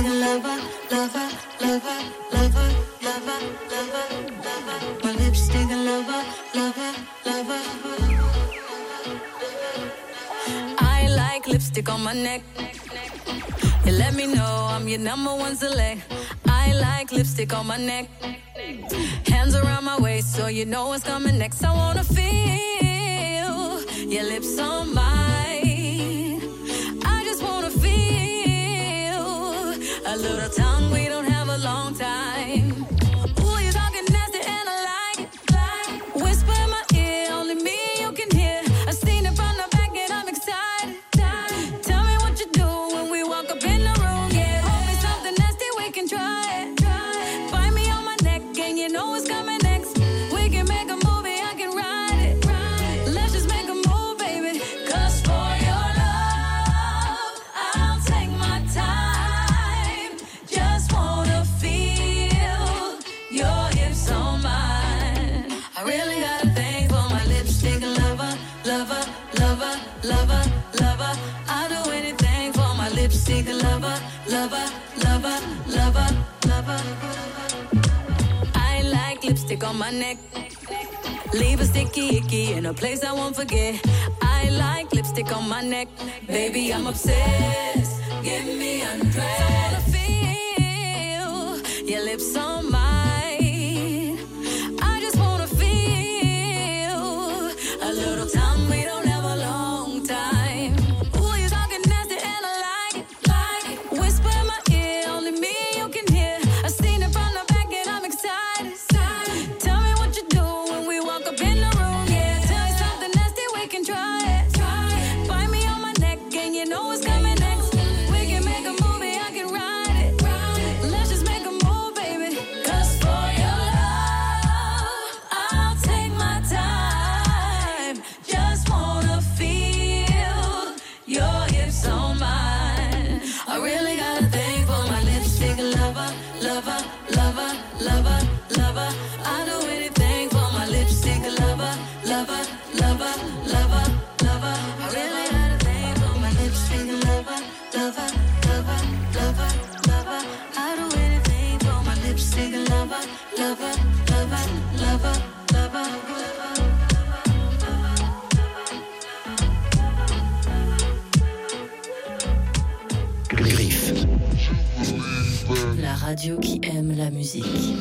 lipstick lover, lover, lover, lover, lover, lover, lover. My lipstick lover, lover, lover. I like lipstick on my neck. You let me know I'm your number one select. I like lipstick on my neck. Hands around my waist so you know what's coming next. I wanna feel your lips on mine. I just wanna feel a little tongue, we don't have a long time. Ooh, you're talking nasty and I like it. Whisper in my ear, only me you can hear. I've seen it from the back and I'm excited. Tell me what you do when we walk up in the room. Yeah, hold me something nasty, we can try it. Bite me on my neck and you know what's coming next. We can make a movie, I can write it. Let's just make a move, baby. 'Cause for your love, I'll take my time. Just wanna feel your hips on mine. I really got a thing for my lipstick lover, lover, lover, lover, lover. I'll do anything for my lipstick lover, lover, lover, lover, lover. I like lipstick on my neck. Leave a sticky icky in a place I won't forget. I like lipstick on my neck. Baby, I'm obsessed. Give me undressed. I wanna feel your lips on mine. I just wanna feel a little time. We don't have a long time. Ooh, you're talking nasty and I like it. Whisper in my ear, only me you can hear. I've seen it from the back and I'm excited. Tell me what you do when we walk up in the room. Yeah, tell me something nasty, we can try it. Bite me on my neck and you know what's coming next. We can make a movie, I can write it. Let's just make a move, baby. 'Cause for your love, I'll take my time. Just wanna feel your hips on mine. I really got a thing for my lipstick lover, lover, lover, lover, lover. I'll do anything for my lipstick lover, lover, lover, lover, lover. I really got a thing for my lipstick lover, lover, lover, lover, lover. I'll do anything for my lipstick lover, lover, lover, lover, lover. Griffe. La radio qui aime la musique.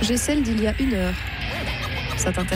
J'ai celle d'il y a 1 heure. Ça t'intéresse ?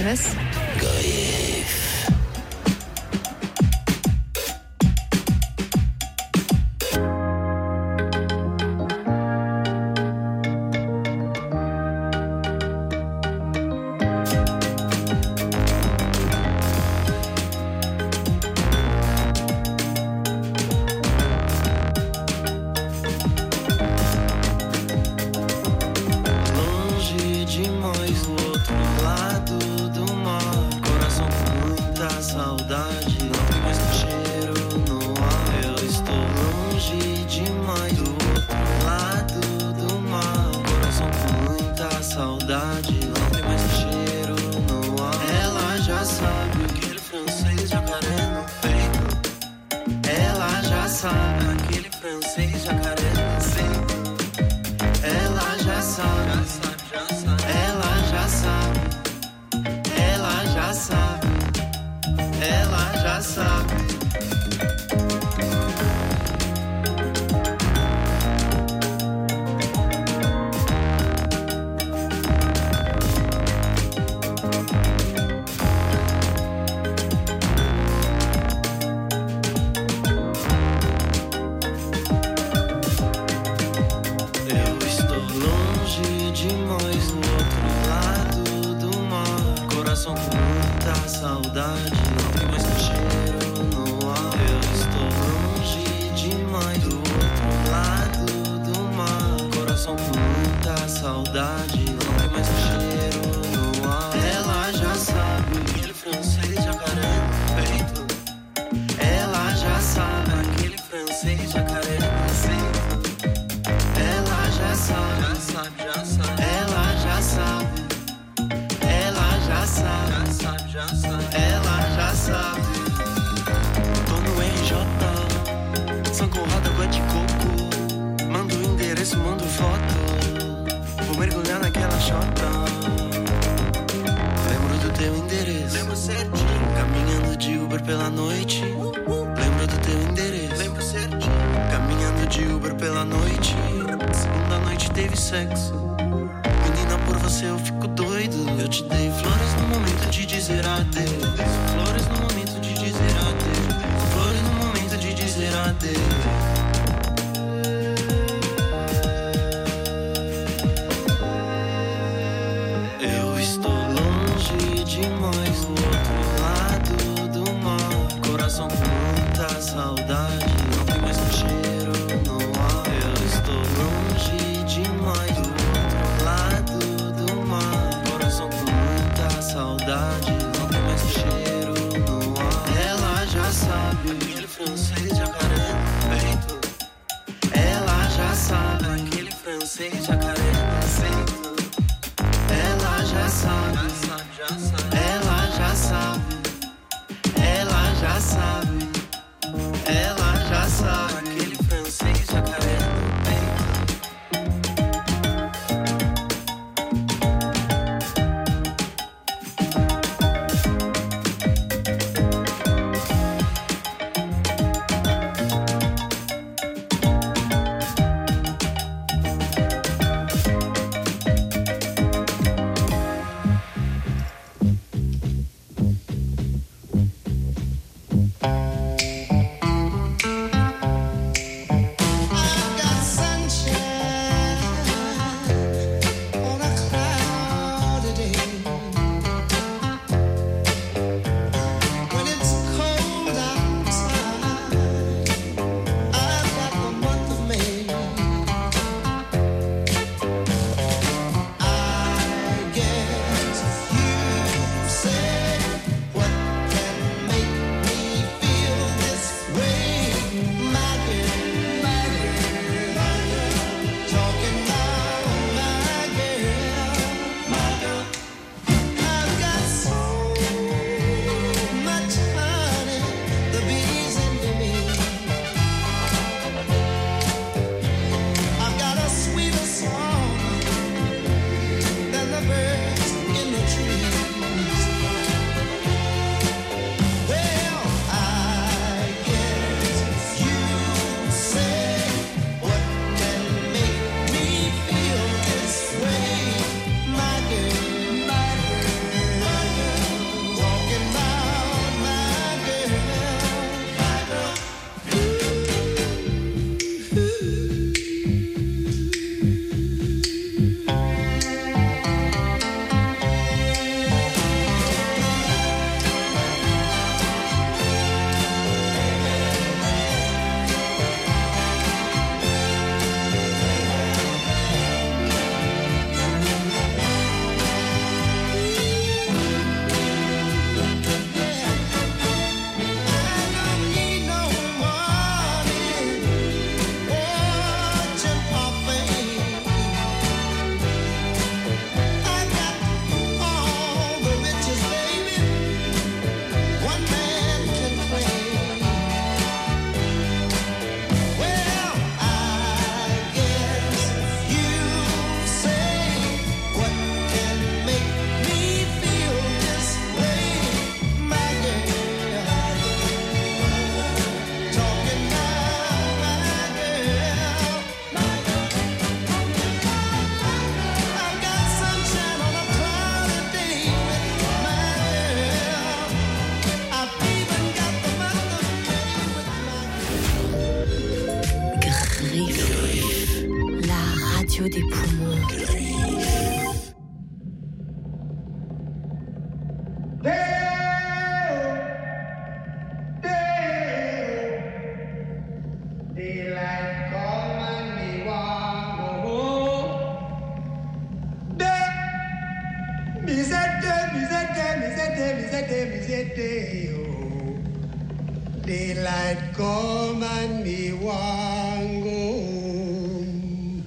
day, oh. Daylight come and me want go home.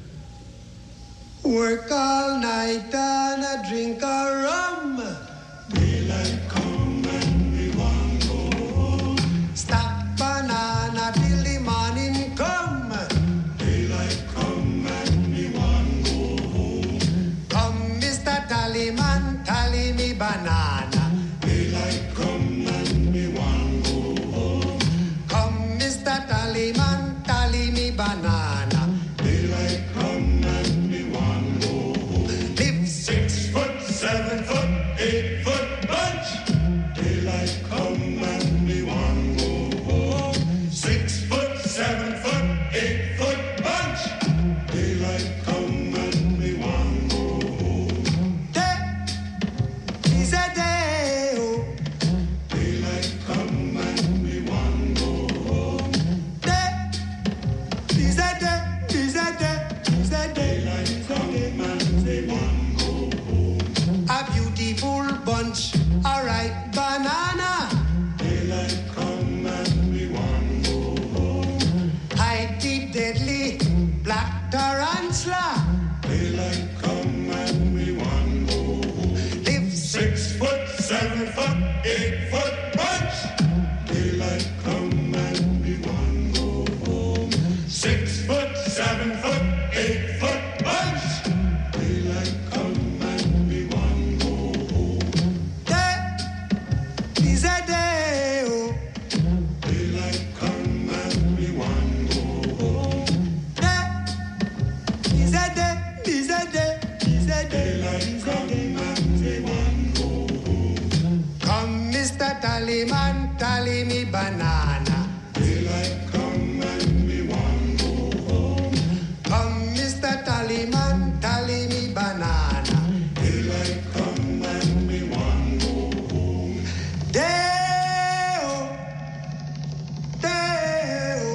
Work all night and I drink a rum. Daylight come and me want go home. Stack banana till the morning come. Daylight come and me want go home. Come, Mr. Tallyman, tally me banana. Daylight come and me want go home. Come, Mr. Tallyman, tally me banana. Daylight come and me want go home. Live 6 foot, 7 foot, 8 foot bunch. Daylight come and me want go home. 6 foot, 7 foot, 8 foot bunch. Daylight come and me want go home. Day is a day, oh. Daylight come and me want go home. Day is a day, is a day, is a day. Daylight come and me want go home. A beautiful bunch, a ripe banana. Daylight come and me want go home. Hide the deadly black tarantula. Daylight come and me want go home. Live 6 foot, 7 foot, 8 foot bunch. Daylight come and me want go home. 6 foot, 7 foot, 8 foot bunch. Daylight come and me want go home. Day is a day, oh. Daylight come and me want go home. Day is a day, is a day, is a day. Daylight come and me want go home. Come, Mr. Tallyman, tally me banana. Daylight come and me want go home. Come, Mr. Tallyman, tally me banana. Daylight come and me want go home. Day-o, day-o.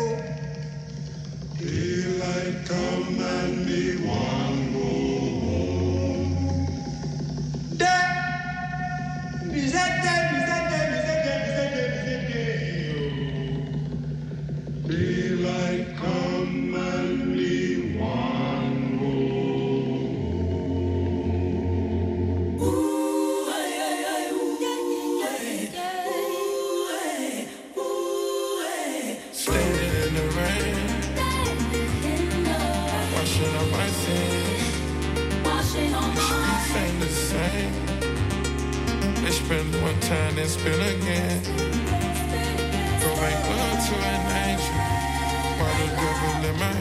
Daylight come and me want go home. Day is a day, is a day, is a day, is a day, is a day. Daylight come and me want go Standing in the rain, washing up my sins. The streets ain't the same. They spend one time, then spend again. Go make love to an angel while the devil in my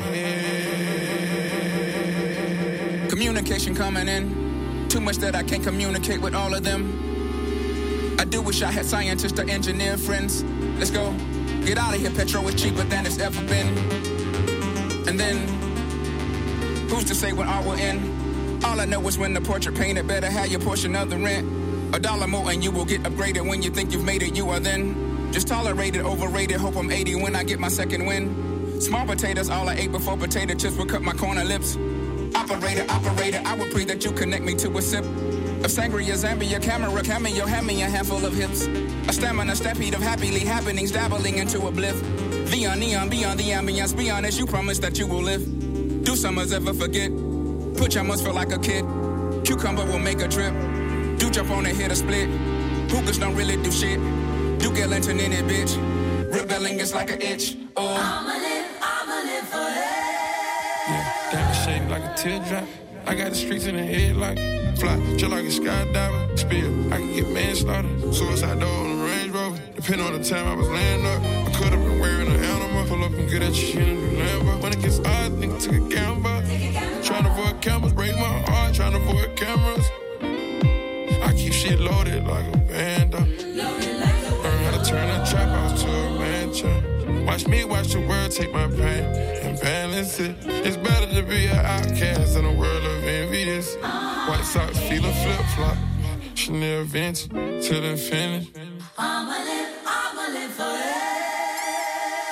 head. Communication coming in. Too much that I can't communicate with all of them. I do wish I had scientists or engineer friends. Let's go. Get out of here, petrol is cheaper than it's ever been. And then, who's to say when all will end? All I know is when the portrait painted, better have your portion of the rent. $1 more and you will get upgraded. When you think you've made it, you are then just tolerated, overrated. Hope I'm 80 when I get my second win. Small potatoes, all I ate before potato chips would cut my corner lips. Operator, I would pray that you connect me to a sip of sangria, Zambia, camera, cameo, hand me a handful of hips. A stamina, stampede of happily happenings, dabbling into a bliff. Neon, beyond the ambience, be honest, you promise that you will live. Do summers ever forget? Pajamas feel like a kid. Cucumber will make a drip. Do jump on and hit a split. Hookers don't really do shit. Do get lantern in it, bitch. Rebelling is like an itch. Oh. I'ma live forever. Yeah, diamond shaped like a teardrop. I got the streets in the head like fly, just like a skydiver. Spill, I can get manslaughter. Suicide door on the Range Rover. Depending on the time I was laying up, I could have been wearing an animal. Pull up and get at your in the Lambo. When it gets odd, nigga, take a gamble. Trying to avoid cameras, break my heart. Trying to avoid cameras. I keep shit loaded like a band. Learn how to turn a trap house to a mansion. Watch me watch the world take my pain and balance it. It's better to be an outcast in a world of envious. White socks, feel a flip-flop. Chanel vintage till infinity. I'ma live forever. Music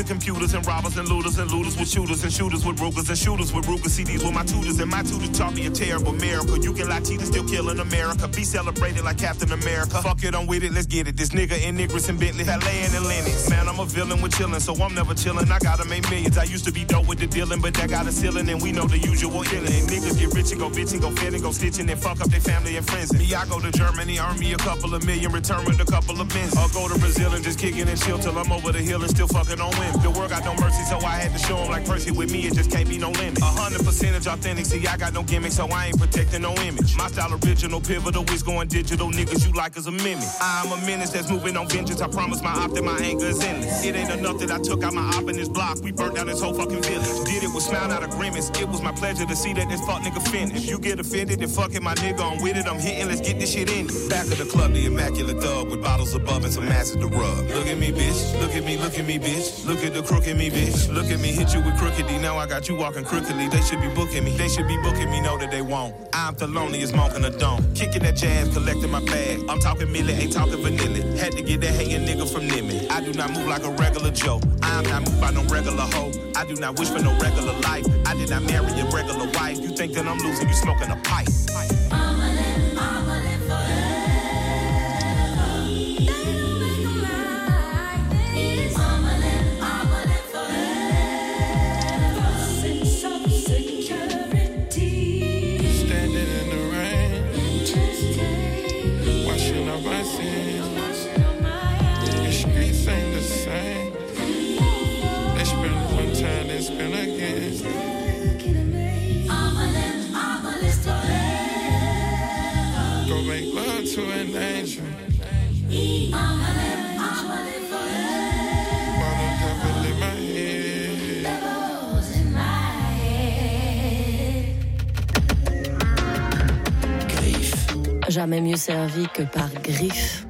computers and robbers and looters with shooters and shooters with Rugers and shooters with Ruger. CDs with my tutors and my tutors taught me a terrible miracle. You can lie, cheat, and still kill in America. Be celebrated like Captain America. Fuck it, I'm with it, let's get it. This nigga in Niggers and Bentley, Valet and Lennox. Man, I'm a villain with chillin', so I'm never chillin'. I gotta make millions. I used to be dope with the dealing, but that got a ceiling, and we know the usual illin'. Niggas get rich and go bitch and go fed and go stitching and fuck up their family and friends. Me, I go to Germany, earn me a couple of million, return with a couple of bins. I'll go to Brazil and just kick it and chill till I'm over the hill and still fucking on women. The world got no mercy, so I had to show 'em like Percy. With me, it just can't be no limit. 100% authentic, see, I got no gimmick, so I ain't protecting no image. My style original, pivotal, is going digital. Niggas you like is a mimic. I'm a menace that's moving on vengeance. I promise my op that my anger is endless. It ain't enough that I took out my op in this block. We burnt down this whole fucking village. Did it with smile, not agreements. It was my pleasure to see that this fuck nigga finish. If you get offended, then fuck it, my nigga, I'm with it. I'm hitting, let's get this shit in. Back of the club, the immaculate thug with bottles above and some masses to rub. Look at me, bitch. Look at me, bitch. Look at the crook in me, bitch. Look at me, hit you with crooked D. Now I got you walking crookedly. They should be booking me. They should be booking me, know that they won't. I'm the loneliest monk in the dome. Kicking that jazz, collecting my bag. I'm talking millet, ain't talking vanilla. Had to get that hating nigga from Nimitz. I do not move like a regular Joe. I'm not moved by no regular hoe. I do not wish for no regular life. I did not marry a regular wife. You think that I'm losing, you smoking a pipe. To an angel. Griffe. Jamais mieux servi que par Griffe.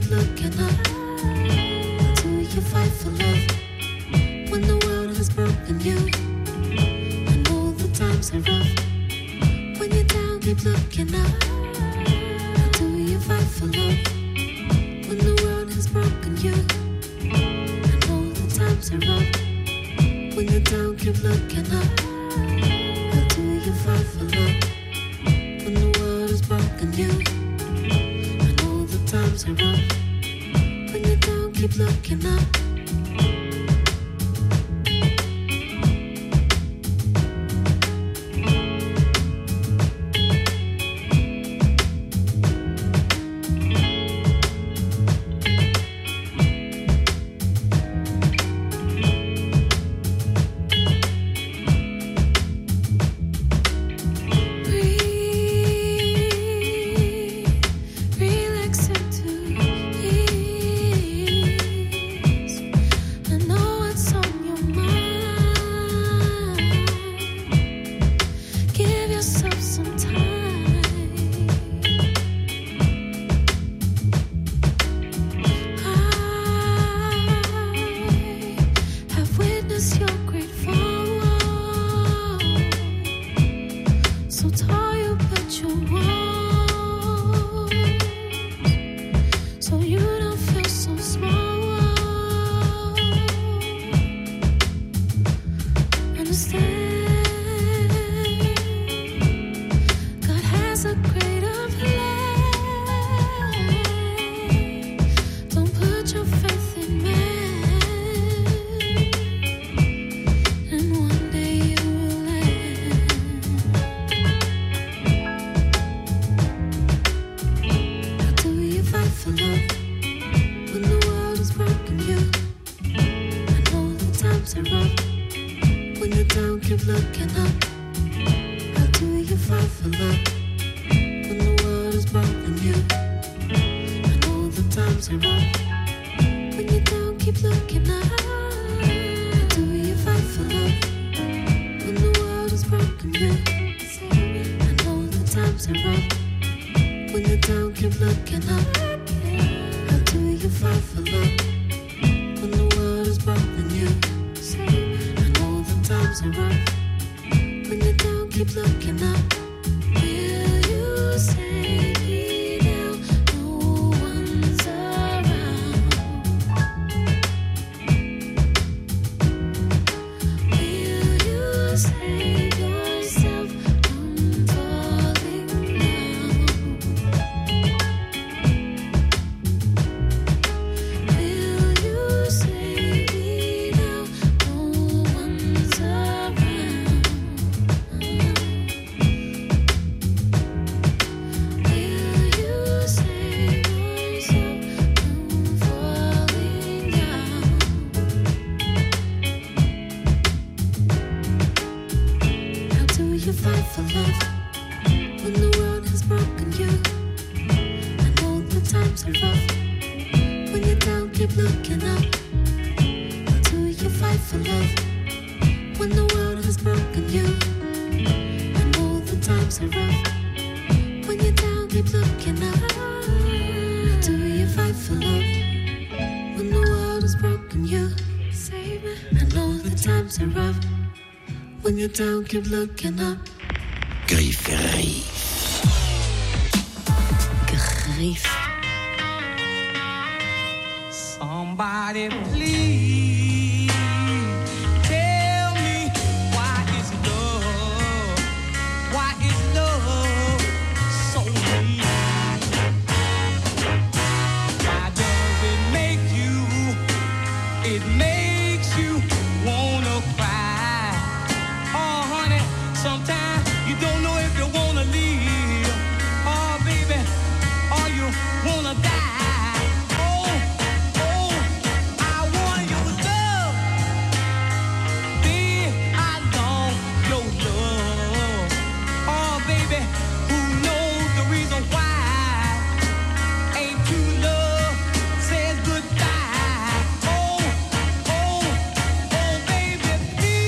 keep looking up? Do you fight for love when the world has broken you? I know the times are rough. When you're down, keep looking up. Do you fight for love when the world has broken you? I know the times are rough. When you're down, keep looking up. Do you fight for love when the world has broken you? I know the times are rough. When you're down, keep looking up. Down, keep looking up. Griff. Somebody please tell me why is love so mean? Why does it make you? It makes you wanna cry. Sometimes you don't know if you wanna live, oh baby, or you wanna die. Oh, I want your love, baby, I long your love. Oh baby, who knows the reason why? Ain't true love says goodbye. Oh baby, please.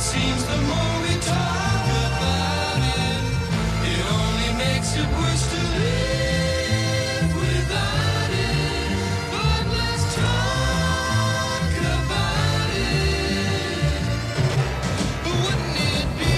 seems the more we talk about it, it only makes it worse to live without it. But let's talk about it. Wouldn't it be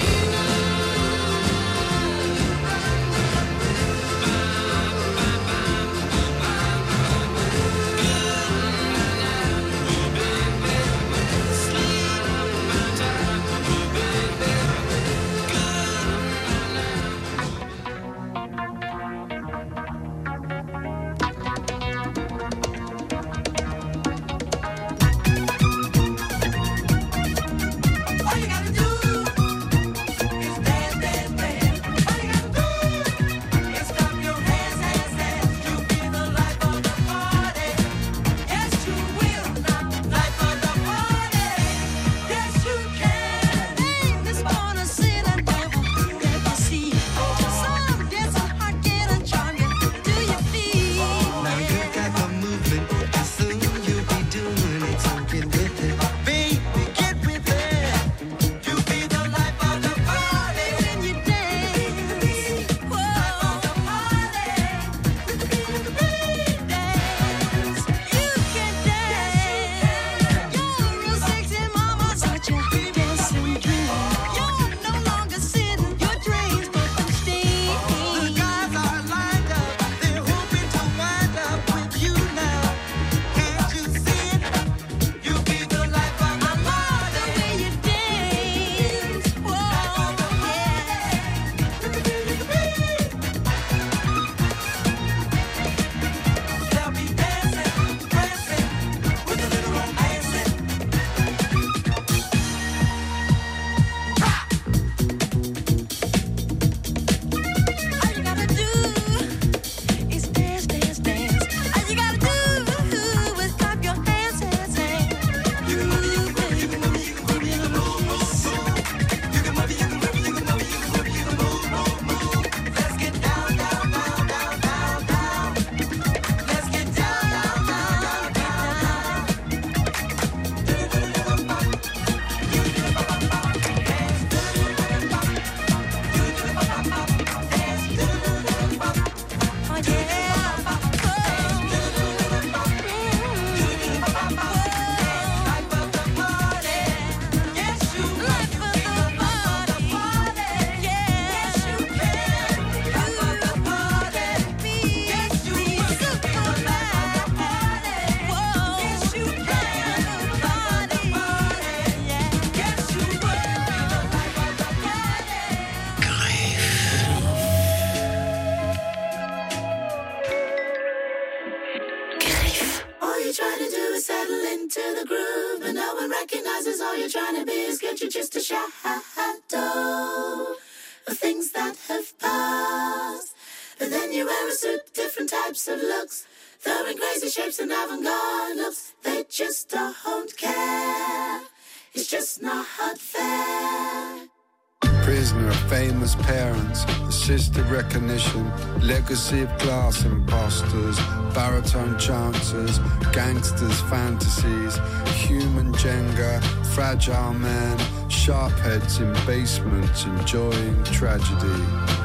recognition, legacy of class imposters, baritone chancers, gangsters' fantasies, human Jenga, fragile men, sharp heads in basements enjoying tragedy.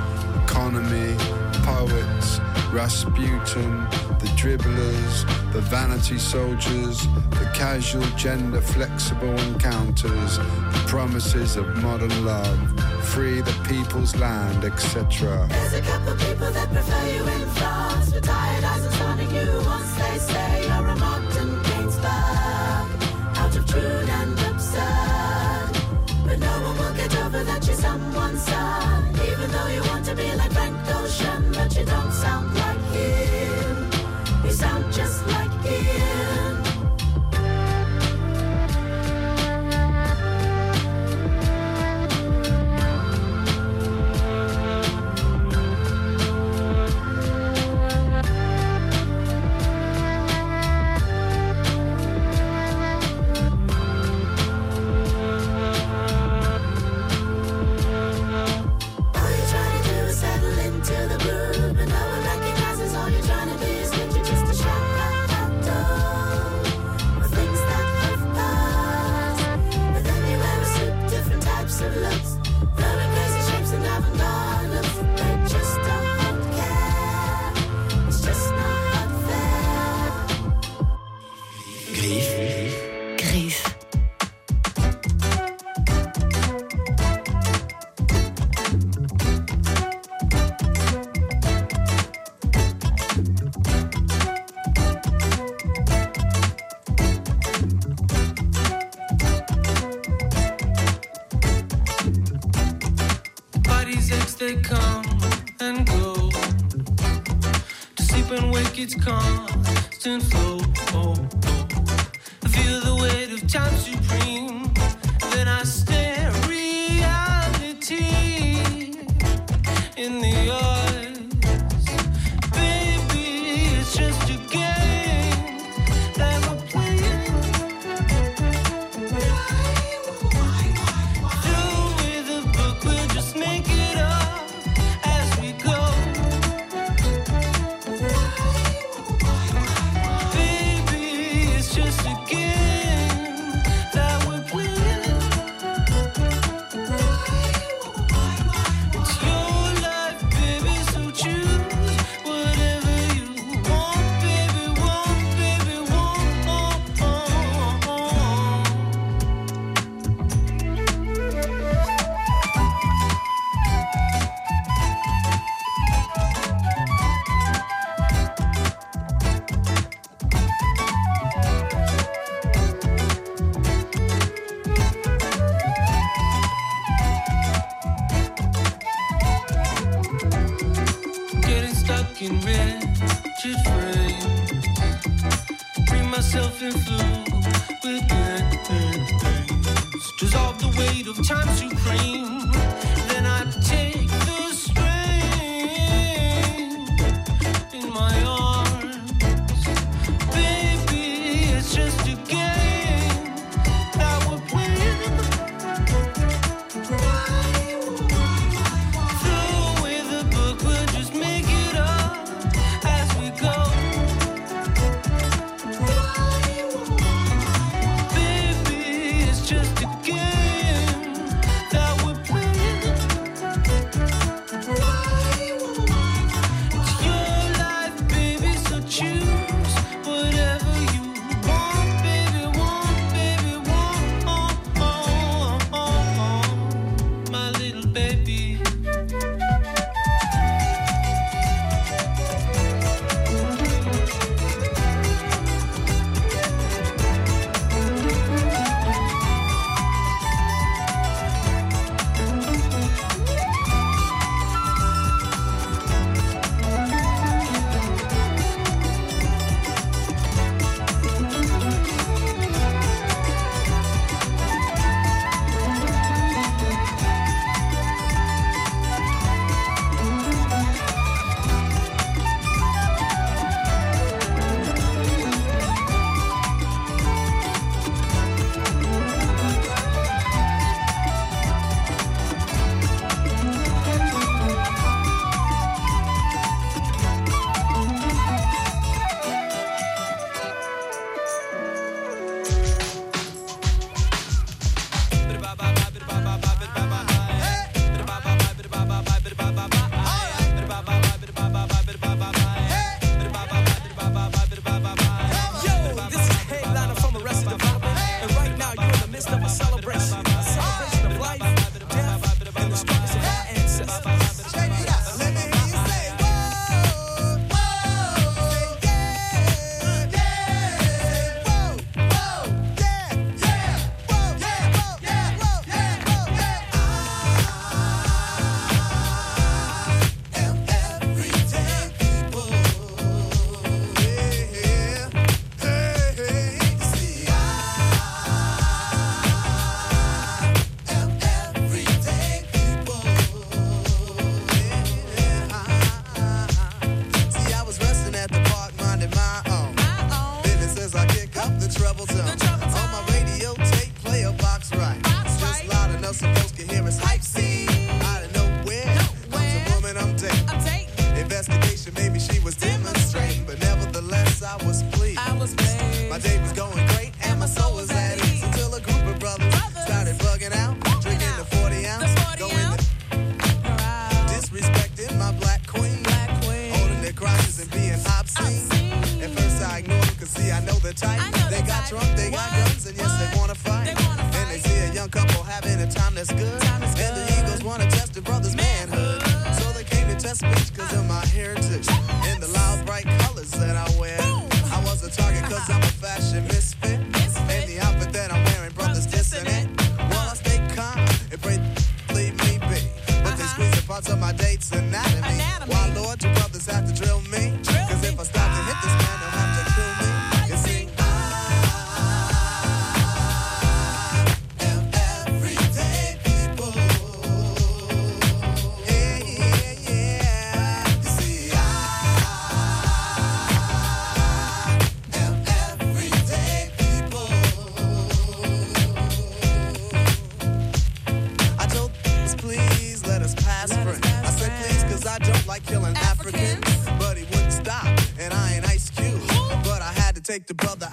Economy, poets, Rasputin, the dribblers, the vanity soldiers, the casual gender flexible encounters, the promises of modern love, free the people's land, etc. There's a couple people that prefer you in France, with tired eyes and stunning you once they say you're a modern Gainsbourg, out of tune and absurd. But no one will get over that you're someone's son, even though you want to be like Frank Ocean, but you don't sound like him. You sound just like him. its constant flow. I feel the weight of time supreme. Then I stare reality in the eyes. Baby, it's just a game that we're playing. Through with a book, we'll just make it up as we go. Baby, it's just a game that we're playing. It's your life, baby, so choose whatever you want, baby, want, baby, want. Getting stuck in rigid frames. Bring myself in fluid with games. Dissolve the weight of time supreme. Then I take the strain in my arms. Baby, it's just a game that we're playing. Through with a book, we'll just make it up as we go. Baby, it's just a game that we're playing. It's your life, baby, so choose whatever you want, baby, want, my little baby. Yo, this is Headliner from Arrested Development, and right now you're in the midst of a celebration of life, death, and the struggles of our ancestors. Check it out. Let me hear you say, whoa, whoa, yeah, yeah, whoa, whoa, yeah, yeah, whoa, yeah, whoa, yeah, whoa, yeah, whoa, yeah. I am everyday people. Yeah, hey, hey, see, I am everyday people. See, I was resting at the park, minding my own business as I kick up the treble zone. On my radio tape, play a box right. Just loud enough so folks can hear us hype scene. Out of nowhere, comes a woman I'm dating. Investigation, maybe she was demonstrating, but nevertheless I was pleased. My day was going great and my soul was at ease until a group of brothers started bugging out, drinking the 40 ounce, going disrespecting my black queen, holding their crotches and being obscene. At first I ignored them, cause see I know the type. They got drunk, they got guns, and yes they wanna fight. And they see a young couple having a time that's good, and the egos wanna test the brother's manhood. So they came to test speech cause of my heritage and the loud bright colors that I wear. I was a target cause I'm a fashion misfit, and the outfit that I'm wearing, brothers dissonant. Well, I stay calm and pray leave me be, but they squeeze the parts of my date's anatomy. Why, Lord, you brothers have to drill me? Cause if I stop to hit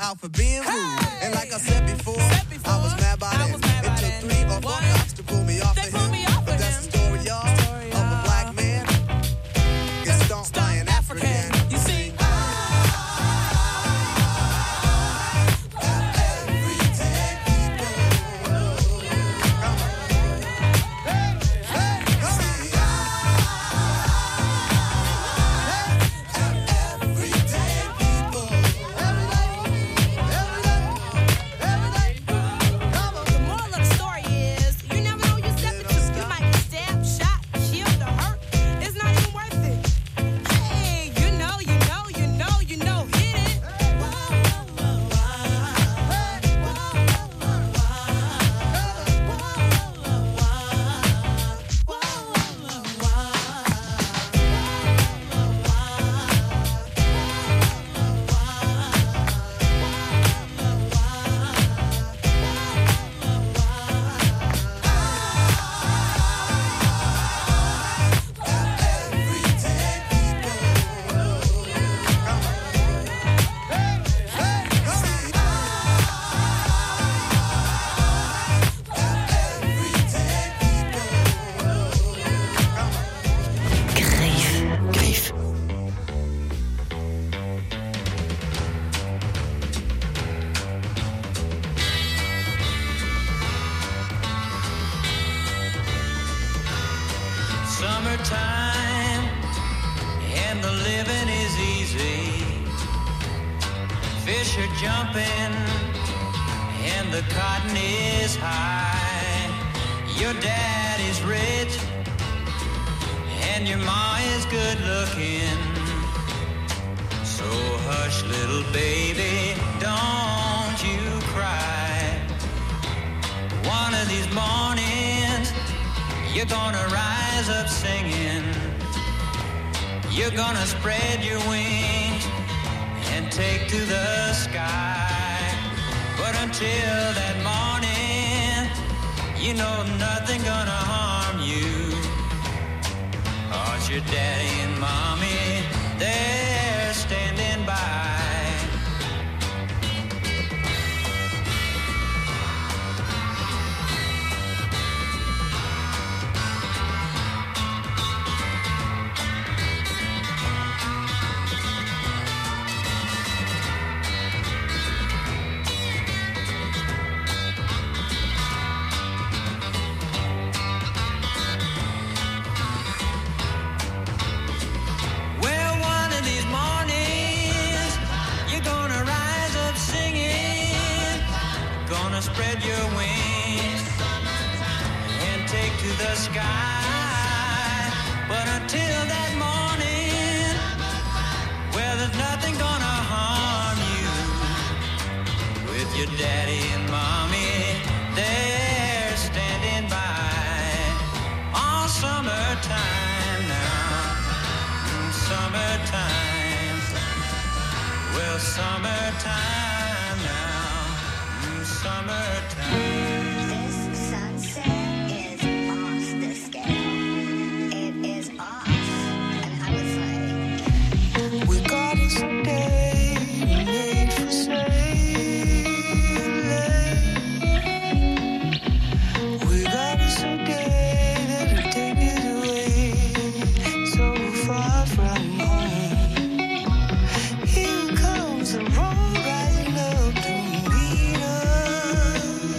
out for being rude. And like I said before, I was mad by then. It took 3 or 4 cops to pull me off the hill. But that's the story, y'all, of a black man gets stomped by an African. You see, summertime and the living is easy. Fish are jumping and the cotton is high. Your dad is rich and your ma is good looking. So hush, little baby, don't you cry. One of these mornings you're gonna rise up singing. You're gonna spread your wings and take to the sky. But until that morning, you know nothing gonna harm you. 'Cause your daddy and mommy, they're standing by. Spread your wings and take to the sky. But until that morning, well, there's nothing gonna harm you. With your daddy and mommy, they're standing by. All summertime now, summertime. Well, summertime now. This sunset is off the scale. It is off. And I was like, we got this day made for sailing. We got this day that'll take us away so far from home. Here comes the road rising up to meet us.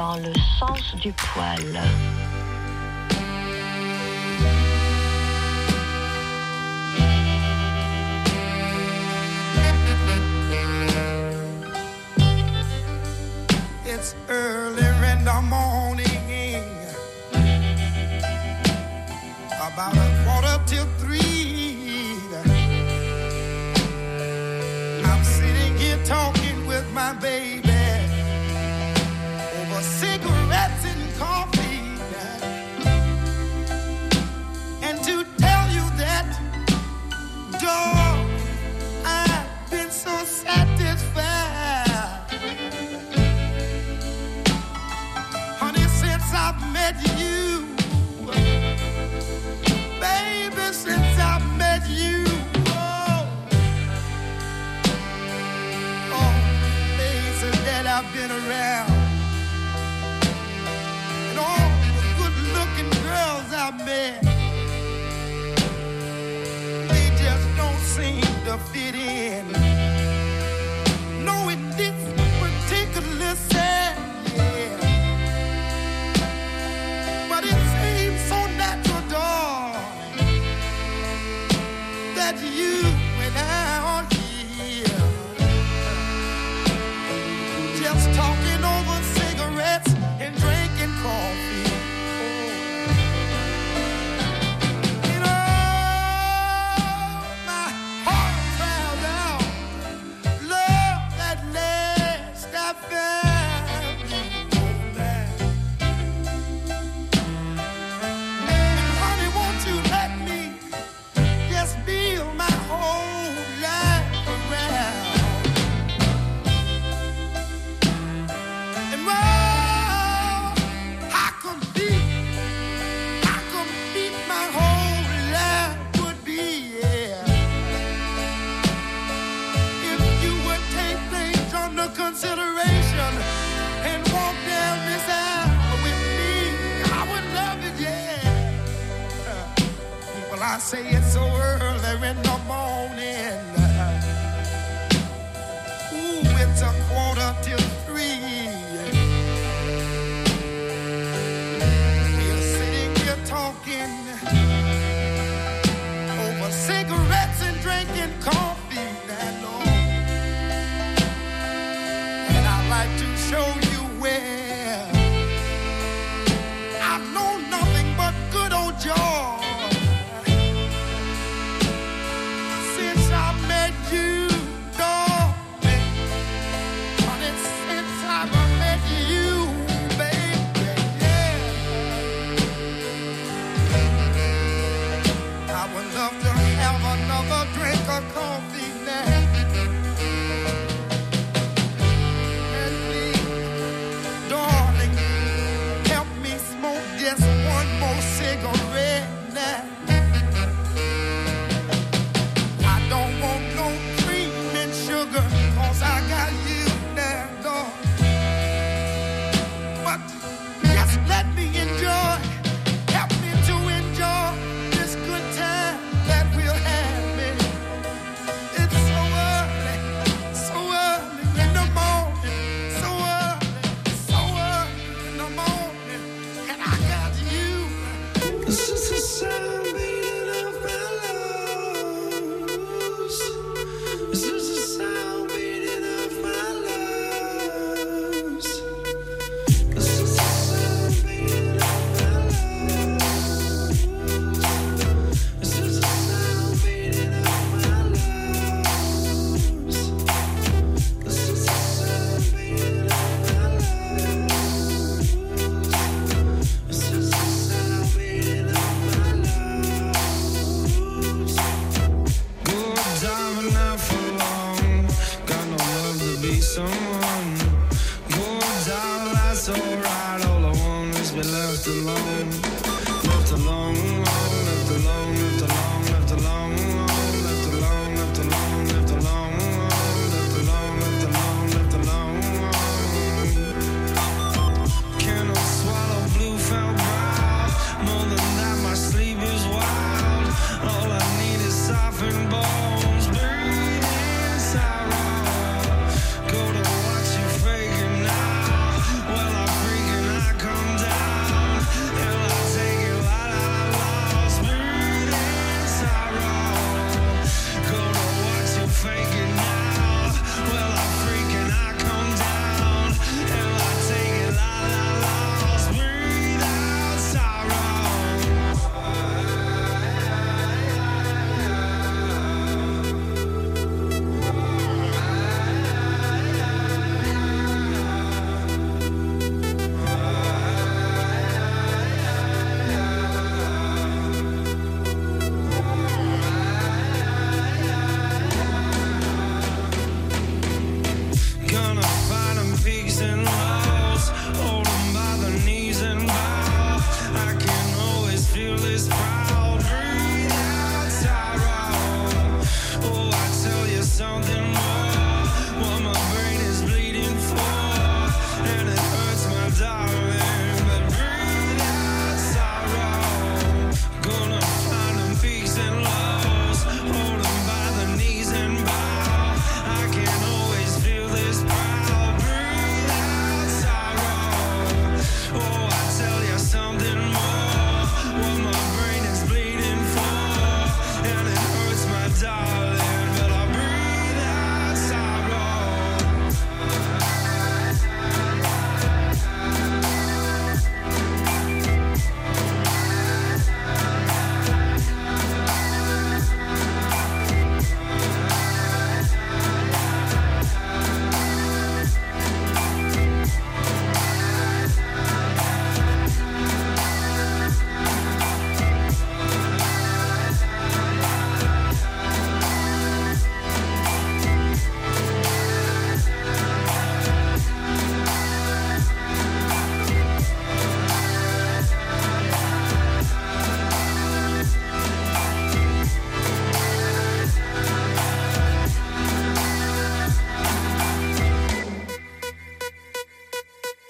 dans le sens du poil. It's early in the morning, about 2:45. I'm sitting here talking with my baby over cigarettes and coffee. And to tell you that, dog, I've been so satisfied. I've met you, baby, since I've met you. Oh, places that I've been around, and all the good-looking girls I've met, they just don't seem to fit in. No, it didn't particularly sad. You and I are here, just talking over cigarettes and drinking coffee. You know, my heart cries out, love at last I found you. And honey, won't you let me just build my whole life around? And how complete my whole life would be, yeah, if you would take things under consideration and walk down this aisle with me. I would love it, yeah. Well, I say it's so early in the morning. Ooh, it's 2:45. We're sitting here talking over cigarettes and drinking coffee, that Lord. And I'd like to show you where I know nothing but good old joy. You, darling, honey, since I've met you, baby, yeah. I would love to have another drink of coffee now. And please, darling, help me smoke just one more cigarette now. Don't want no cream and sugar, 'cause I got you now, dog. But just let me enjoy, help me to enjoy this good time that we'll have, man. It's so early in the morning, so early in the morning, and I got you. This is the sound beating of my lungs. This is the sound beating of my lungs. This is the sound beating of my lungs. This is the sound beating of my lungs. This is the sound beating of my lungs. This is the sound beating of my lungs. Good diving out for long, got no love to be someone. Good dive, that's alright. All I want is be left alone, left alone, left alone, left alone, left alone, left alone, left alone, left alone, left alone, left alone, left alone. Cannot swallow blue felt brow. More than that, my sleep is wild. All I need is softened bones, breathing sorrow. Go to watch you faking now. Well, I'm freaking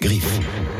Griffe.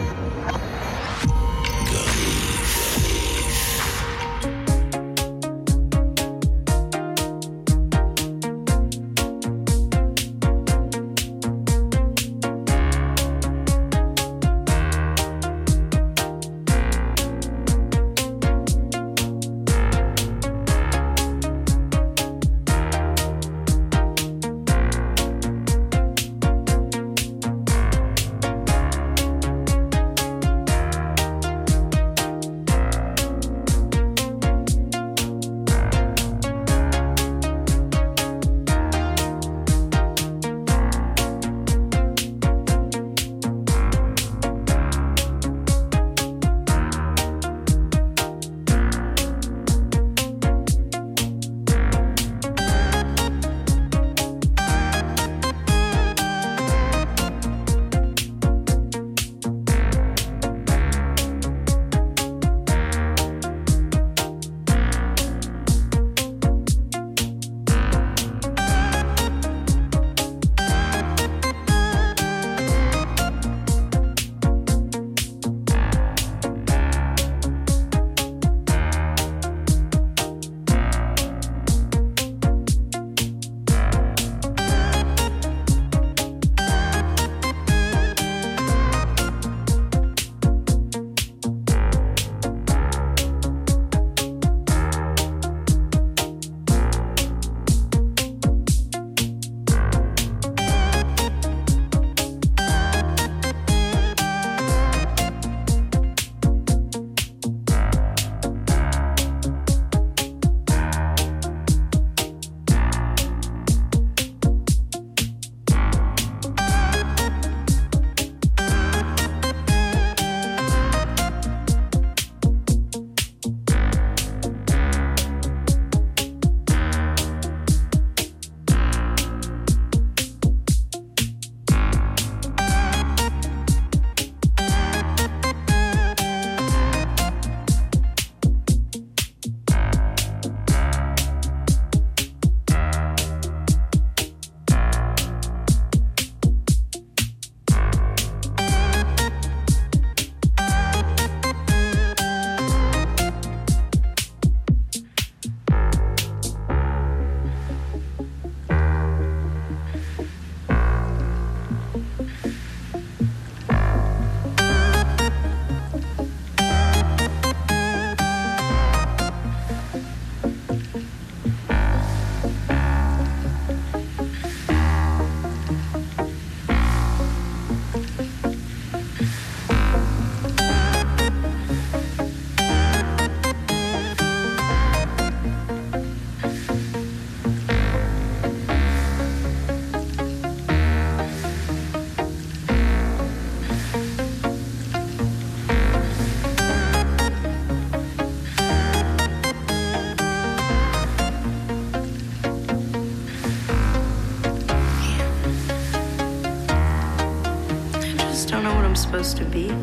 Supposed to be.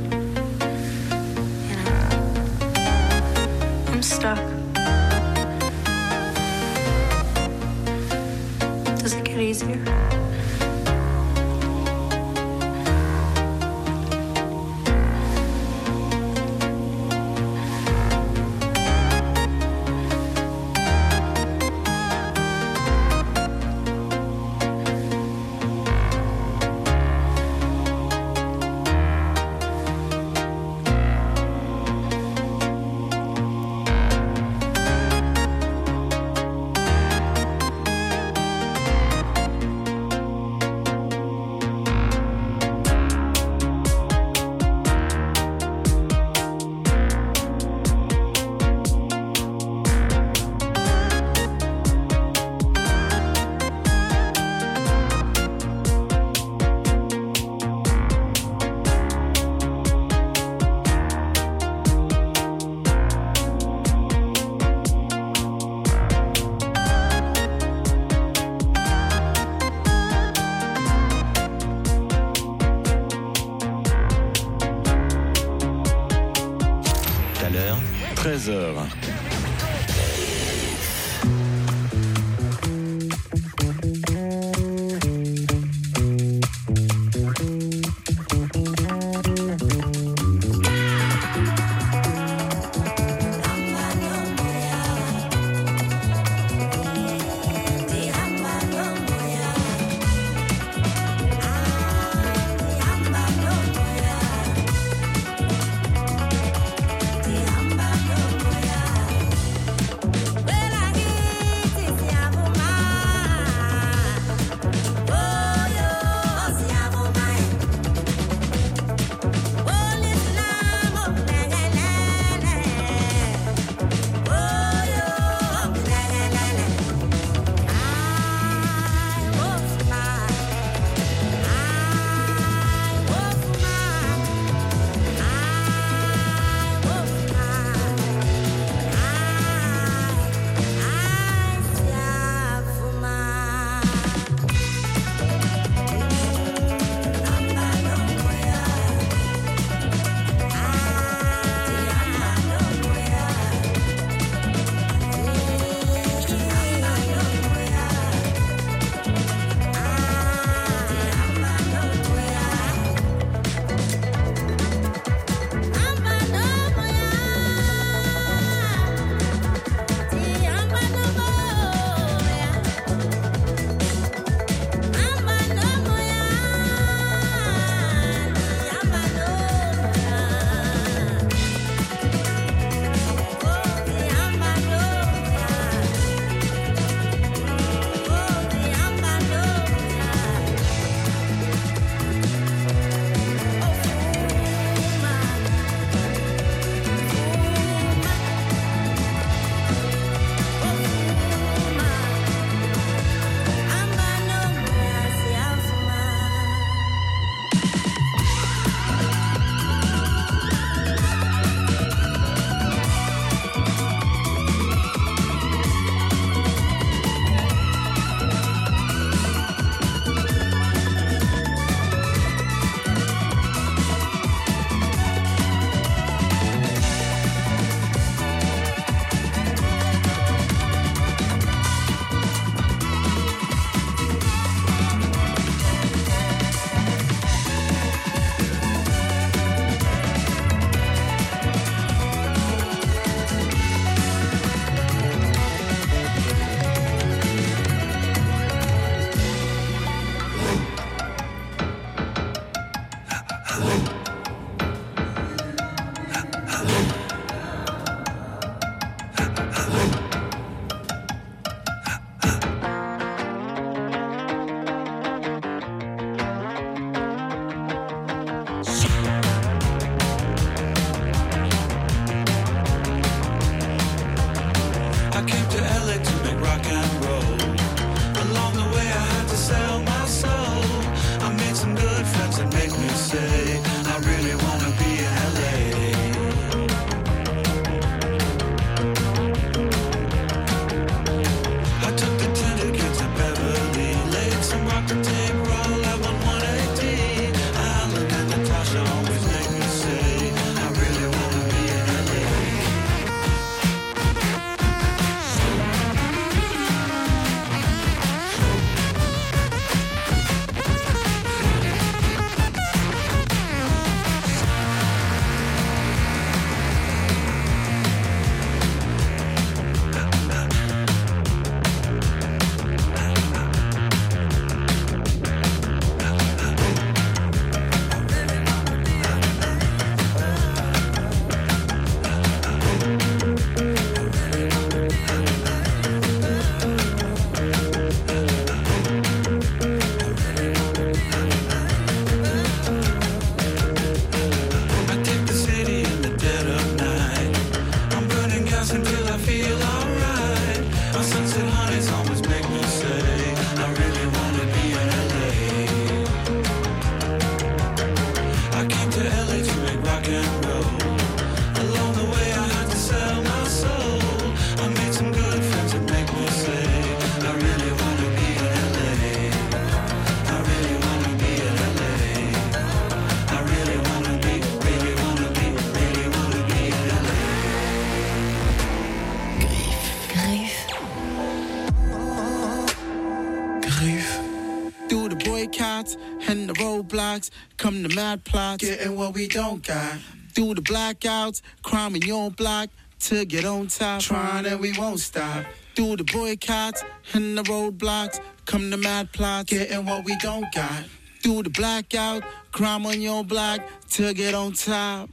You know, I'm stuck. Does it get easier? à l'heure, 13h. roadblocks, come the mad plots, getting what we don't got. Through the blackouts, crime in your block to get on top. Trying and we won't stop. Through the boycotts and the roadblocks, come the mad plots, getting what we don't got. Through the blackout, crime on your block to get on top.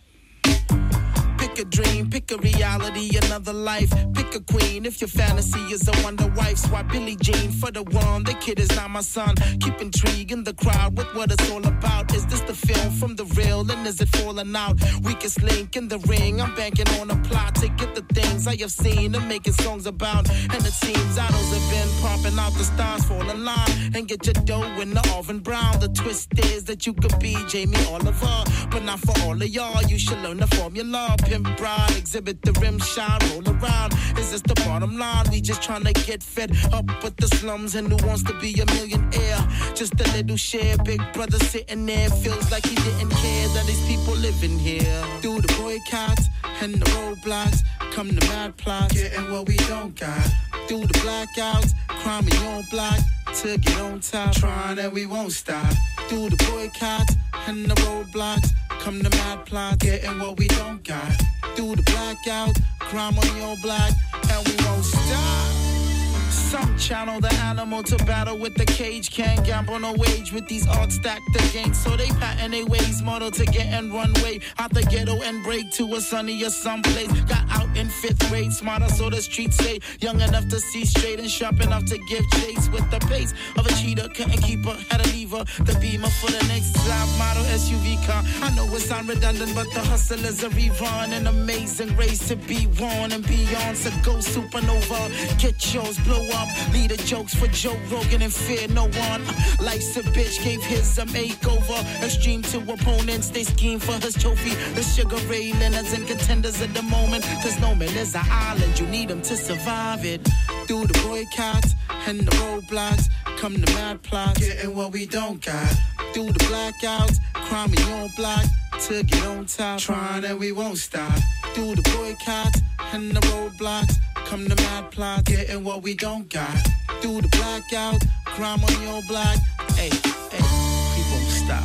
Pick a dream, pick a reality, another life. Pick a queen if your fantasy is a wonder wife. Swap Billie Jean for the one. The kid is not my son. Keep intriguing the crowd with what it's all about. Is this the film from the real and is it falling out? Weakest link in the ring. I'm banking on a plot to get the things I have seen and making songs about. And it seems idols have been pumping out the stars. Fall in line and get your dough in the oven brown. The twist is that you could be Jamie Oliver, but not for all of y'all. You should learn the formula. Pimp broad, exhibit the rim shine, roll around. Is this the bottom line? We just trying to get fed up with the slums, and who wants to be a millionaire? Just a little share, big brother sitting there. Feels like he didn't care that these people living here. Through the boycotts and the roadblocks, come the mad plots, getting what we don't got. Through the blackouts, crime in your block to get on top. Trying and we won't stop. Through the boycotts and the roadblocks, come the mad plots, getting what we don't got. Through the blackout, crime on your block, and we won't stop. Some channel the animal to battle with the cage. Can't gamble no wage with these odds stacked against. So they patent their ways, model to get and runway out the ghetto and break to a sunnier someplace. Got out in 5th grade, smarter so the streets say. Young enough to see straight and sharp enough to give chase. With the pace of a cheetah, couldn't keep her, had to leave her. The beamer for the next slab model SUV car. I know it sound redundant, but the hustle is a rerun. An amazing race to be won and beyond. So go supernova, get yours, blow up. Lead the jokes for Joe Rogan and fear no one. Life's a bitch, gave his a makeover. Extreme to opponents, they scheme for his trophy. The Sugar Ray Leonards and contenders at the moment. Cause no man is an island, you need them to survive it. Through the boycotts and the roadblocks, come the mad plots, getting what we don't got. Through the blackouts, crime in your block to get on top. Trying and we won't stop. Through the boycotts and the roadblocks, come the mad plot, getting what we don't got. Through the blackout, crime on your block. Hey, we won't stop.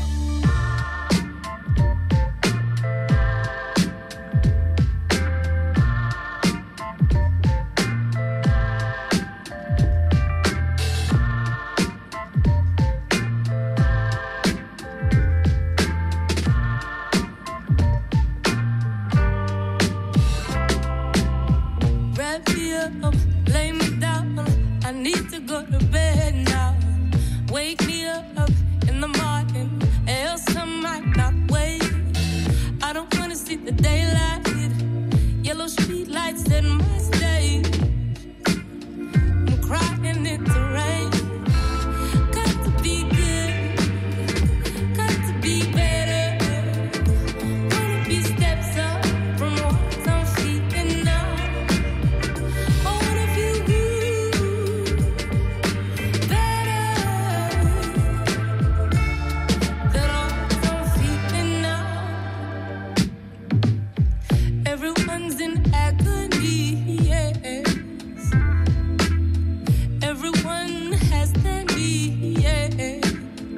Lay me down, I need to go to bed now. Wake me up in the morning, else I might not wait. I don't wanna see the daylight, yellow street lights in my state. I'm crying in the rain. Got to be good, got to be better. Wanna be steps up from what I'm feeling now. Everyone's in agony, yes. Everyone has their needs.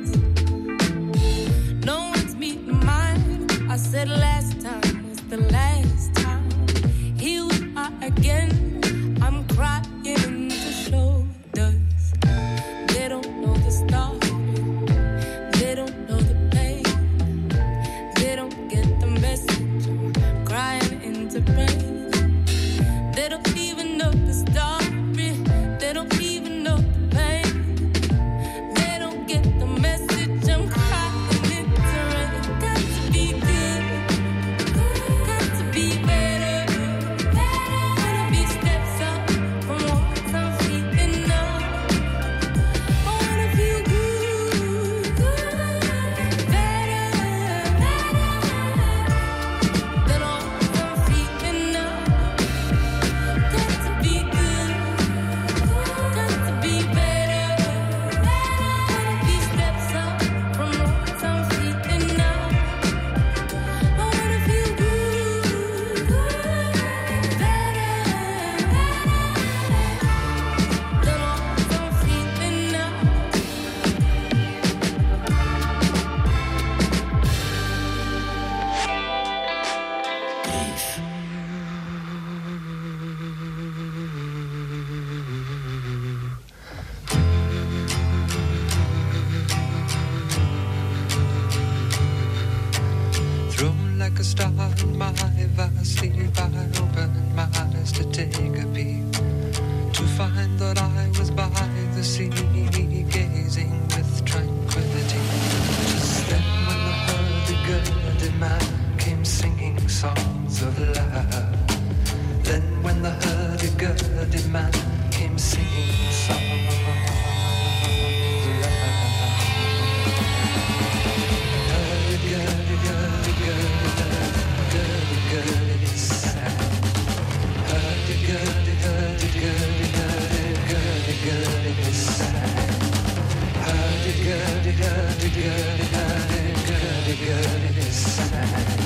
No one's meeting mine. I said last time was the last time. Here we are again. I'm crying in the shoulders. They don't know the story. They don't know the pain. They don't get the message. I'm crying into rain. They don't even know the story. They don't even know the pain. They don't get the message. I'm crying into rain. Got to be good. like a star in my vast sleep. I opened my eyes to take a peep, to find that I was by the sea, gazing with tranquility. Just then when the hurdy-gurdy man came singing songs of love. Then when the hurdy-gurdy man came singing songs of love. Hurdy-gurdy, hurdy-gurdy, hurdy-gurdy is sad. Hurdy-gurdy, hurdy-gurdy, hurdy-gurdy is sad. Hurdy-gurdy, hurdy-gurdy, hurdy-gurdy is sad.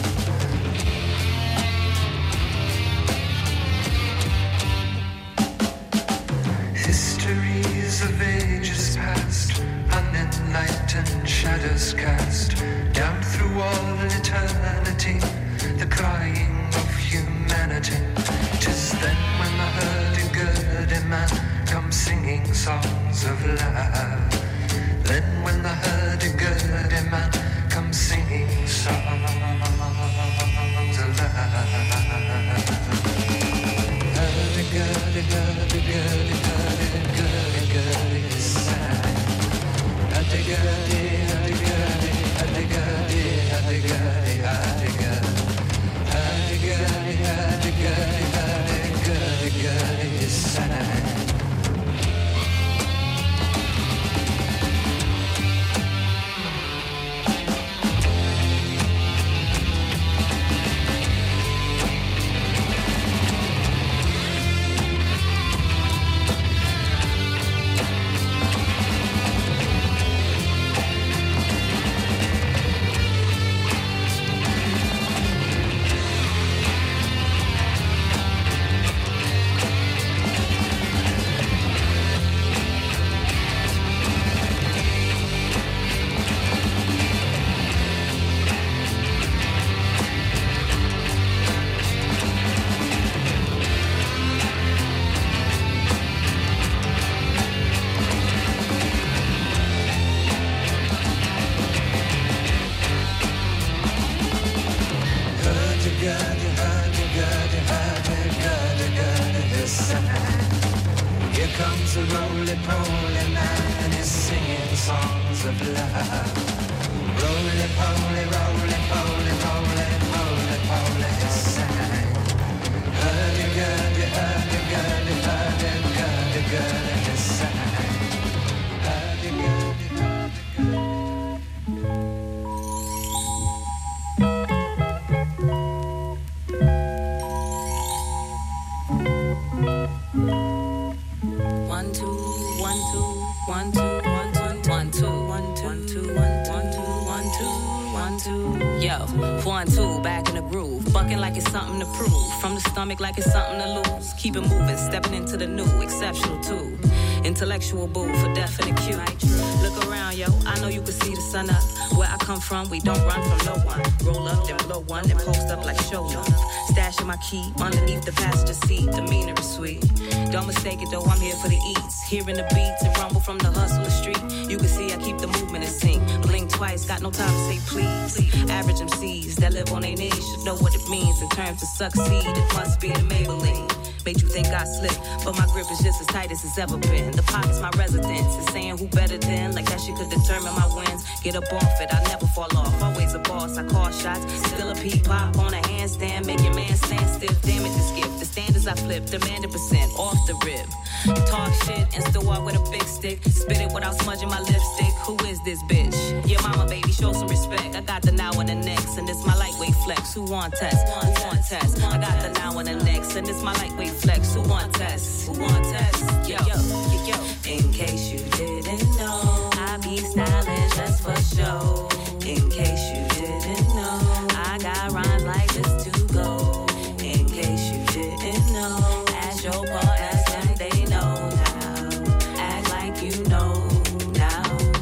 Histories of ages past, unenlightened shadows cast down through all eternity, the crying of humanity. 'Tis then when the hurdy-gurdy man comes singing songs of love. Then when the hurdy-gurdy man comes singing songs of love. Hurdy-gurdy, hurdy-gurdy, hurdy-gurdy is sad. Hurdy-gurdy, hurdy-gurdy, hurdy-gurdy, hurdy-gurdy, hurdy-gurdy. Hurdy-gurdy, hurdy-gurdy, hurdy-gurdy is sad. Like it's something to lose. Keep it moving, stepping into the new, exceptional too. Intellectual boo for definite cue. Look around, yo, I know you can see the sun up. Where I come from, we don't run from no one. Roll up, then blow one, then post up like show enough. Stashing my key underneath the passenger seat. Demeanor is sweet. Don't mistake it though, I'm here for the eats. Hearing the beats and rumble from the hustle the street. You can see I keep the movement in sync. Blink twice, got no time to say please. Average MCs that live on their knees should know what it means in terms to succeed. It must be the Maybelline. Made you think I slipped, but my grip is just as tight as it's ever been. The pocket's my residence. It's saying who better than, like that shit could determine my wins. Get up off it, I never fall off. Always a boss, I call shots. Still a P-pop on a handstand. Make your man stand stiff, damn it, this gift. The standards I flip, demand a percent off the rib. Talk shit and still walk with a big stick. Spit it without smudging my lipstick. Who is this bitch? Your mama, baby, show some respect. I got the now and the next, and it's my lightweight flex. Who want test? Who want test? I got the now and the next, and it's my lightweight flex. Who want test? Who want test? Yo, yo, yo. In case you didn't know, I be styling just for show. In case you didn't know, I got rhymes like this to go. In case you didn't know, ask your partners and they know now. Act like you know now.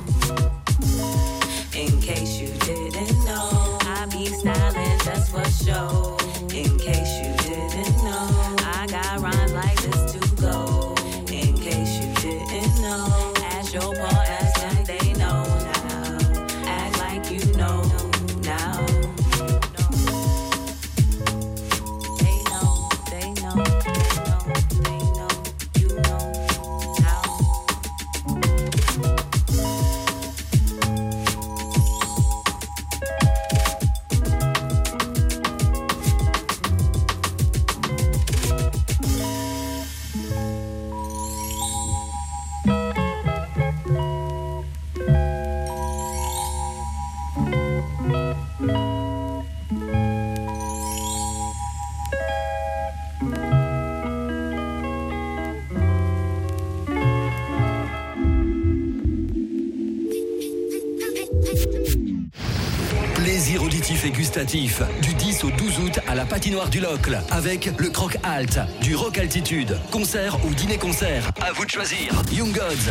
In case you didn't know, I be styling just for show. In case you didn't know, I got rhymes like this to go. In case you didn't know, ask your partners and they know now. Act like you know now. auditif et gustatif. Du 10 au 12 août à la patinoire du Locle avec le Croc Alt, du Rock Altitude, concert ou dîner-concert. À vous de choisir. Young Gods.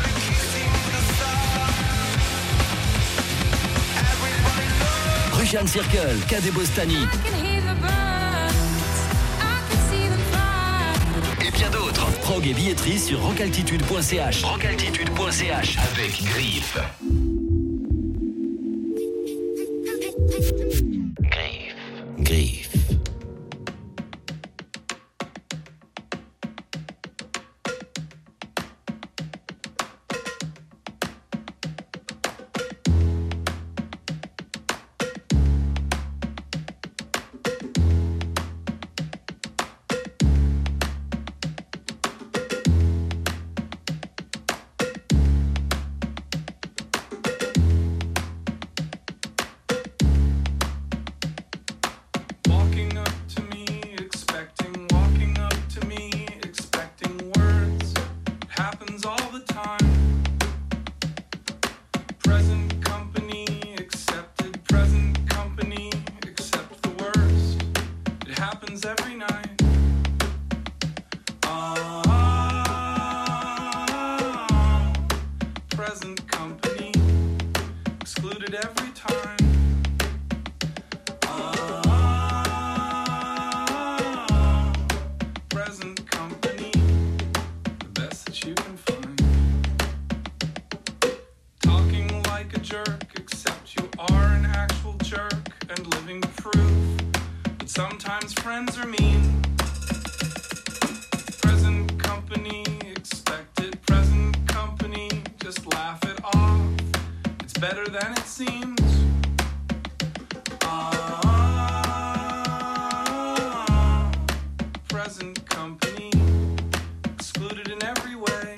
Russian Circle, Cadet Bostani. Et bien d'autres. Prog et billetterie sur rockaltitude.ch. Rockaltitude.ch avec Griff. Griff. Walking up to me, expecting, walking up to me, expecting words. It happens all the time. Present company accepted, present company accept the worst. It happens every night. Present company excluded every time. Present company, the best that you can find. Talking like a jerk, except you are an actual jerk and living proof that sometimes friends are mean. Present company expected, present company, just laugh it off. It's better than it seems. Present company excluded in every way.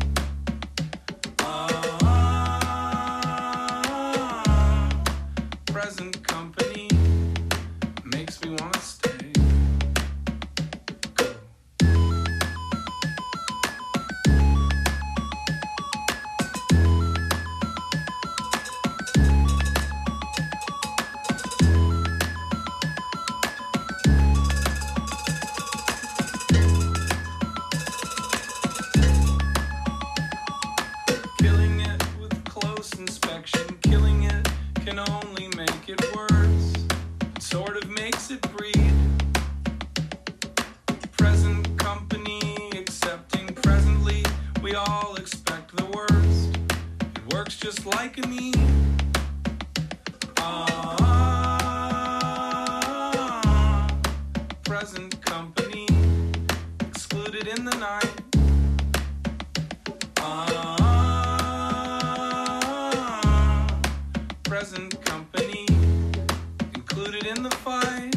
Present company makes me want to stay. Killing it with close inspection, killing it can only make it worse. It sort of makes it breed. Present company accepting presently, we all expect the worst. It works just like a need. Present company excluded in the night. Present company included in the fight.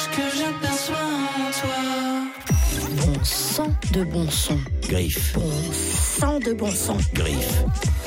que j'aperçois en toi. Bon sang de bon son. Griffe. Bon sang de bon son. Griffe.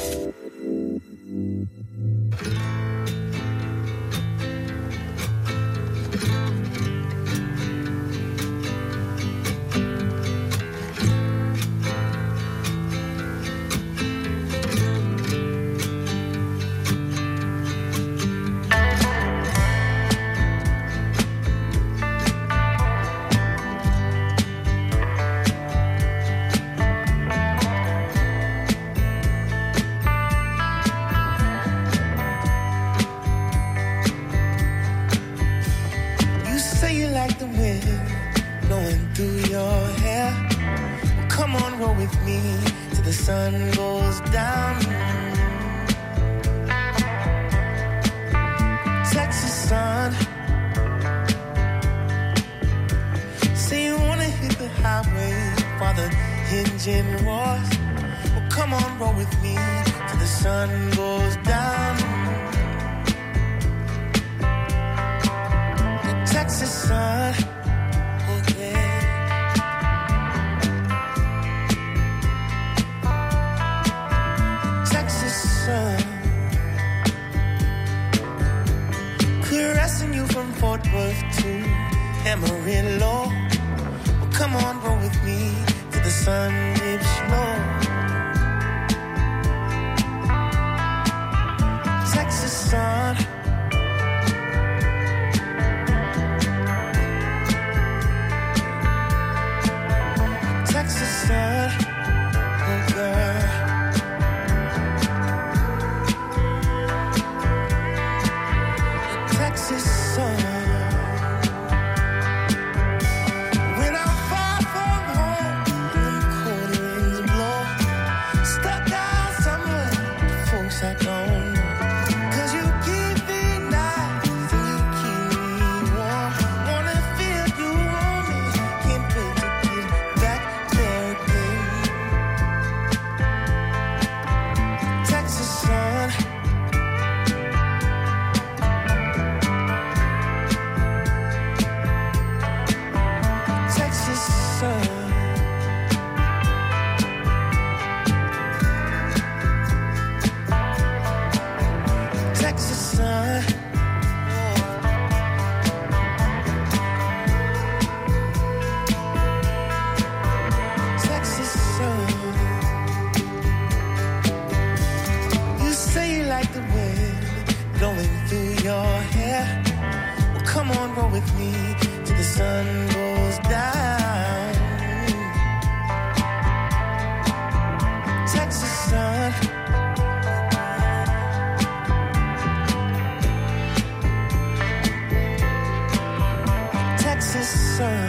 You say you like the wind blowing through your hair. Well, come on, roll with me till the sun goes down. Texas sun. Say you wanna hit the highway while the engine roars. Well, come on, roll with me till the sun goes down. Texas sun, oh yeah. Texas sun, caressing you from Fort Worth to Amarillo. Well, come on, roll with me till the sun dips low. Texas sun. Texas sun, oh girl. Texas sun. When I'm far from home, and the cold winds blow, stuck down somewhere, the folks I don't know. 'Cause you keep me nice and you keep me warm. Wanna feel you on me, can't wait to get back there again. Texas sun. Texas sun. Texas sun. Texas sun. You say you like the wind blowing through your hair. Well, come on, roll with me till the sun goes down. Texas sun. Texas sun.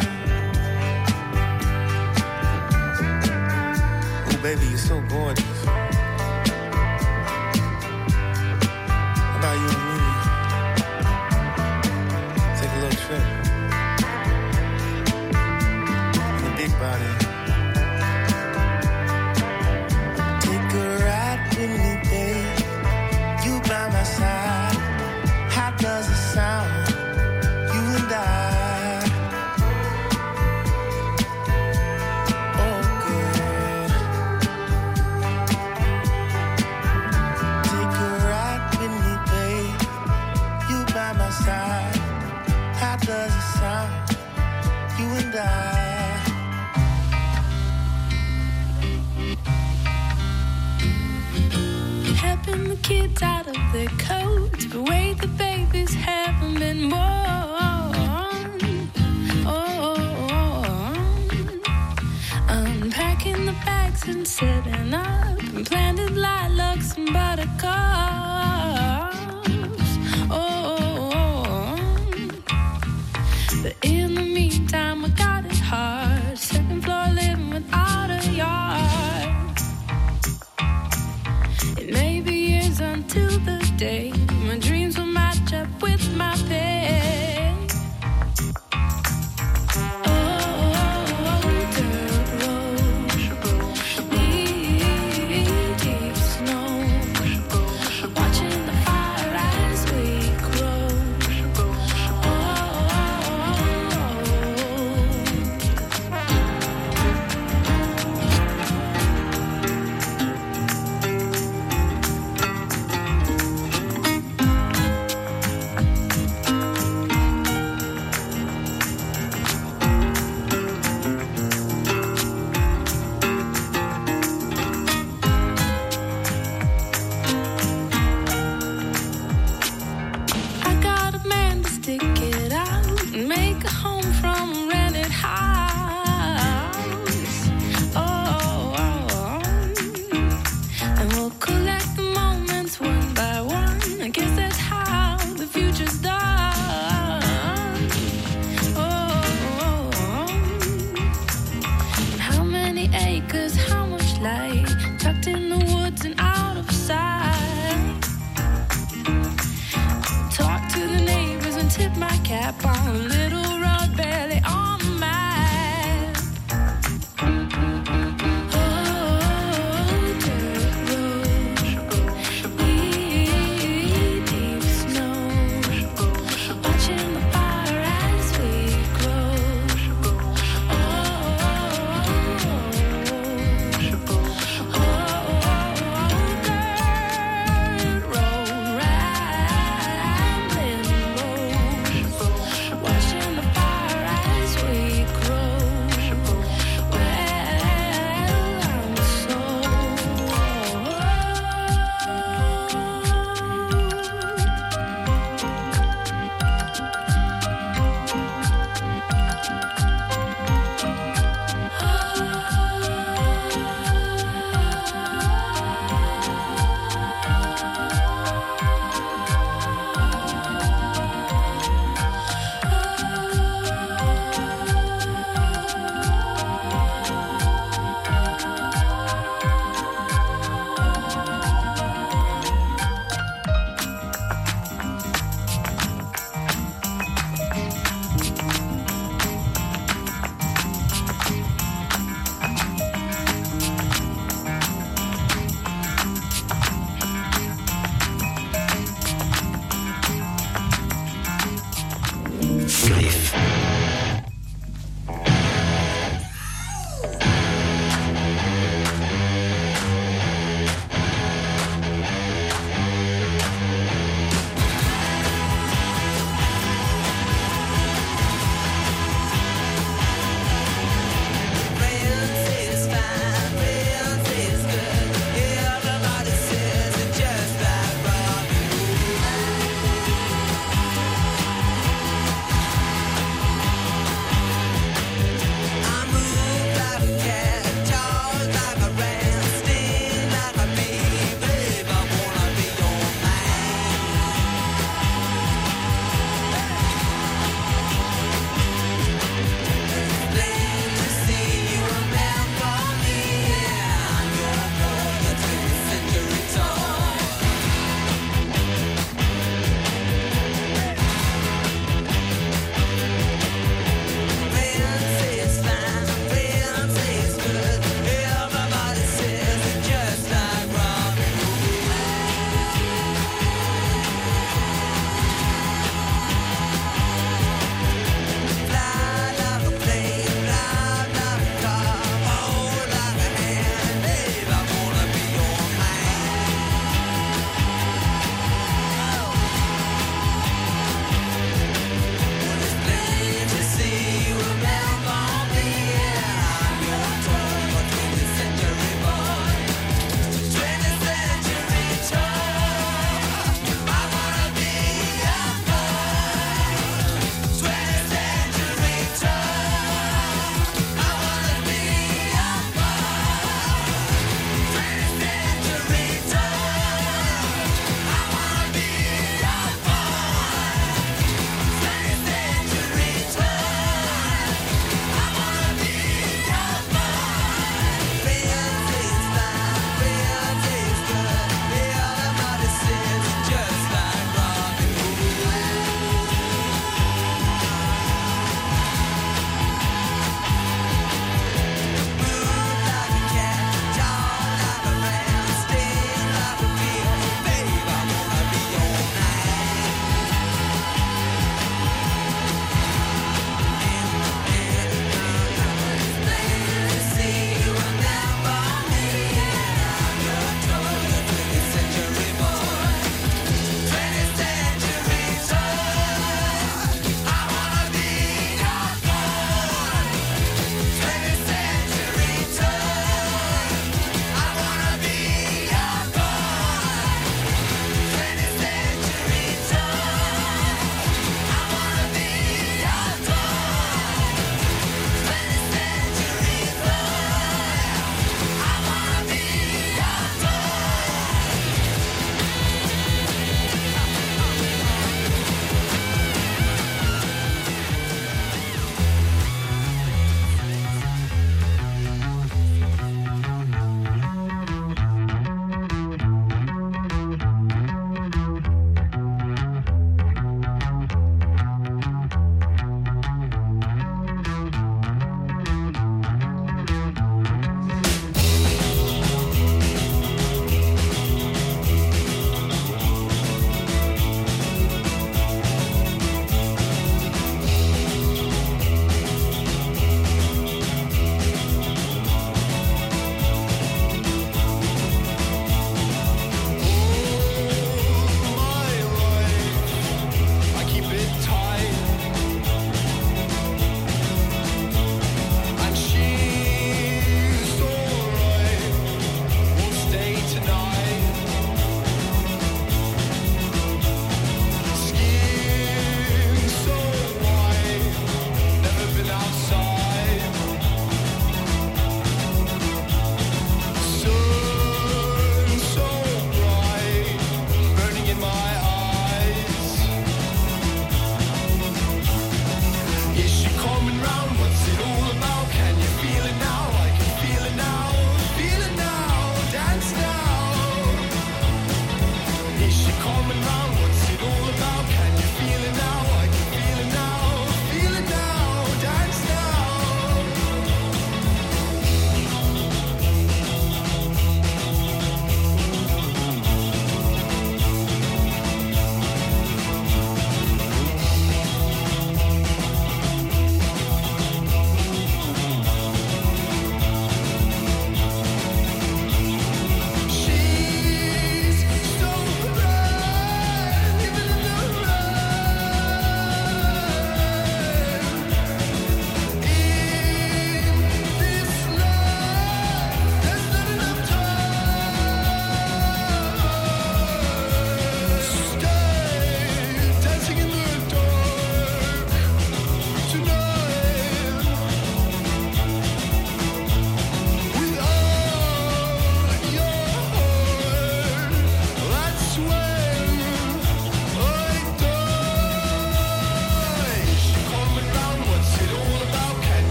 Oh, baby, you're so gorgeous. How about you and me? Take a little trip. In a big body. Take a ride with me, babe. You by my side. How does it sound? You and I. Oh, girl. Take a ride with me, babe. You by my side. How does it sound? You and I. Helping the kids out of their coats, the way the babies haven't been born. Unpacking the bags and setting up, and planted lilacs and buttercups. But in the meantime, I got it hard. Second floor living without a yard. It may be years until the day my dreams will match up with my pay. Deep snow, watching the fire as we grow. tap on a little road barely on the map. Oh, dirt road, deep snow, watching the fire as we grow.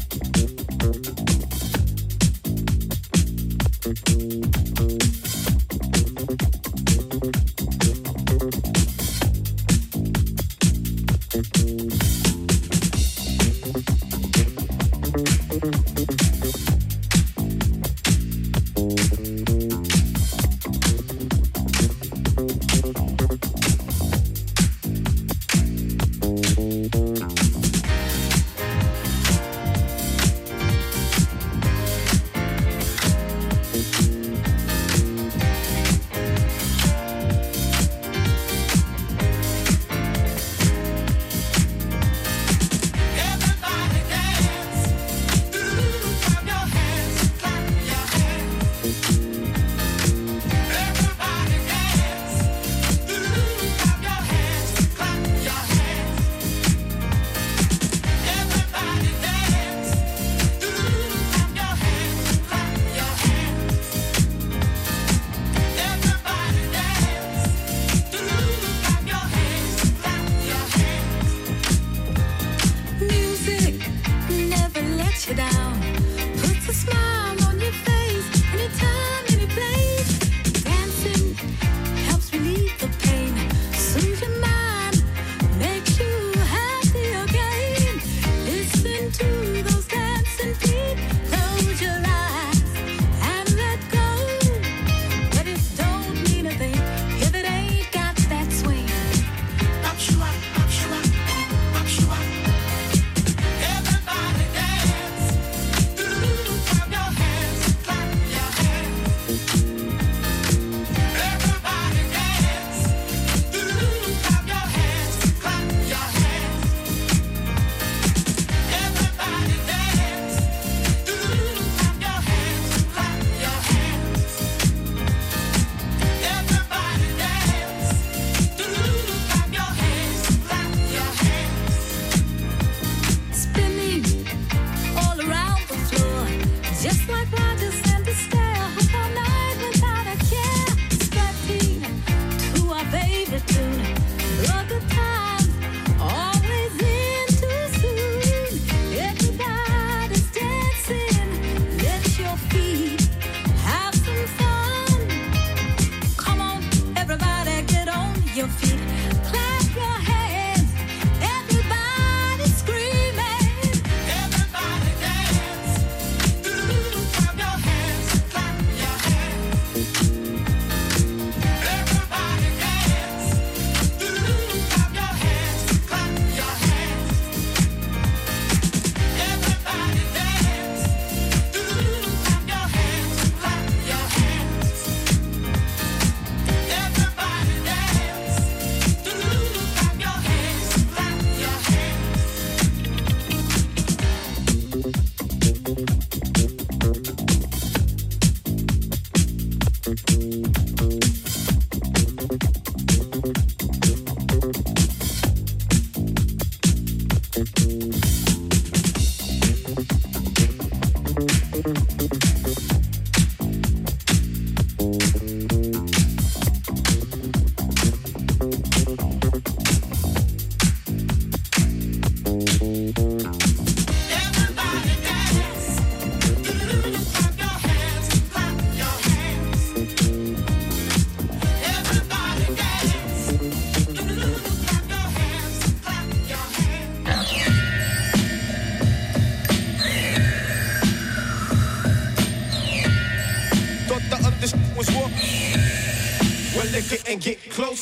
and get close.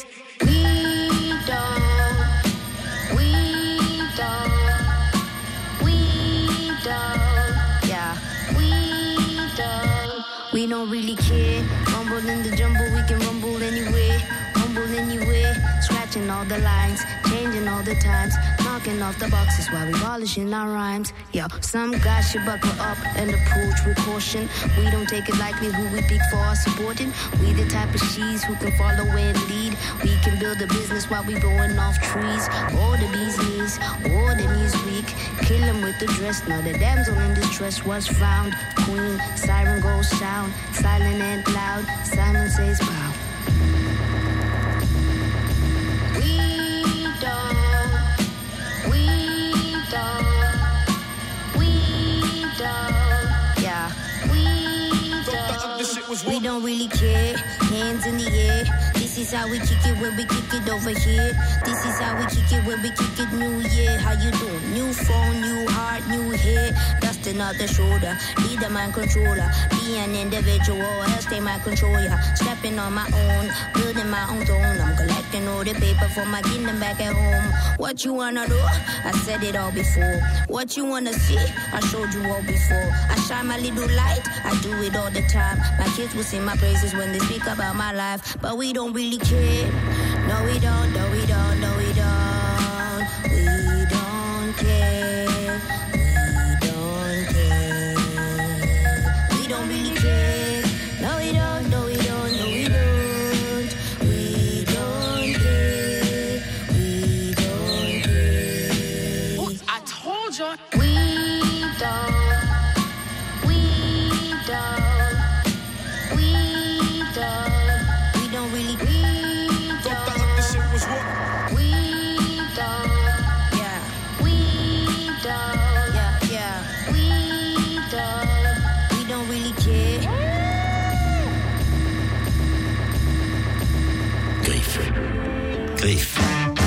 We don't really care. Rumble in the jumble, we can rumble anywhere. Rumble anywhere. Scratching all the lines, changing all the times, knocking off the boxes while we polishing our rhymes. Yo, some guys should buckle up and approach with caution. We don't take it lightly who we pick for our supporting. We the type of she's who can follow and lead. We can build a business while we blowing off trees. Or the bee's knees, or the knees weak. Kill them with the dress. Now the damsel in distress was found. Queen, siren goes sound, silent and loud. Simon says pow. We We don't really care. Hands in the air. This is how we kick it when we kick it over here. This is how we kick it when we kick it. New year, how you doing? New phone, new heart, new hair. Dusting off the shoulder. Be the mind controller. Be an individual, else they might control ya. Stepping on my own, building my own throne. I'm collecting all the paper for my kingdom back at home. What you wanna do? I said it all before. What you wanna see? I showed you all before. I shine my little light. I do it all the time. My kids will sing my praises when they speak about my life. But we don't really care. No, we don't. No, we don't. No, we don't. We don't care. We don't care. We don't really care. No, we don't. No, we don't. No, we don't. We don't care. We don't care. Ooh, I told you. We don't. We don't. We don't. We don't really. We don't. We don't. Yeah. We don't. Yeah. Yeah. We don't. We don't really care. Griffe. Griffe.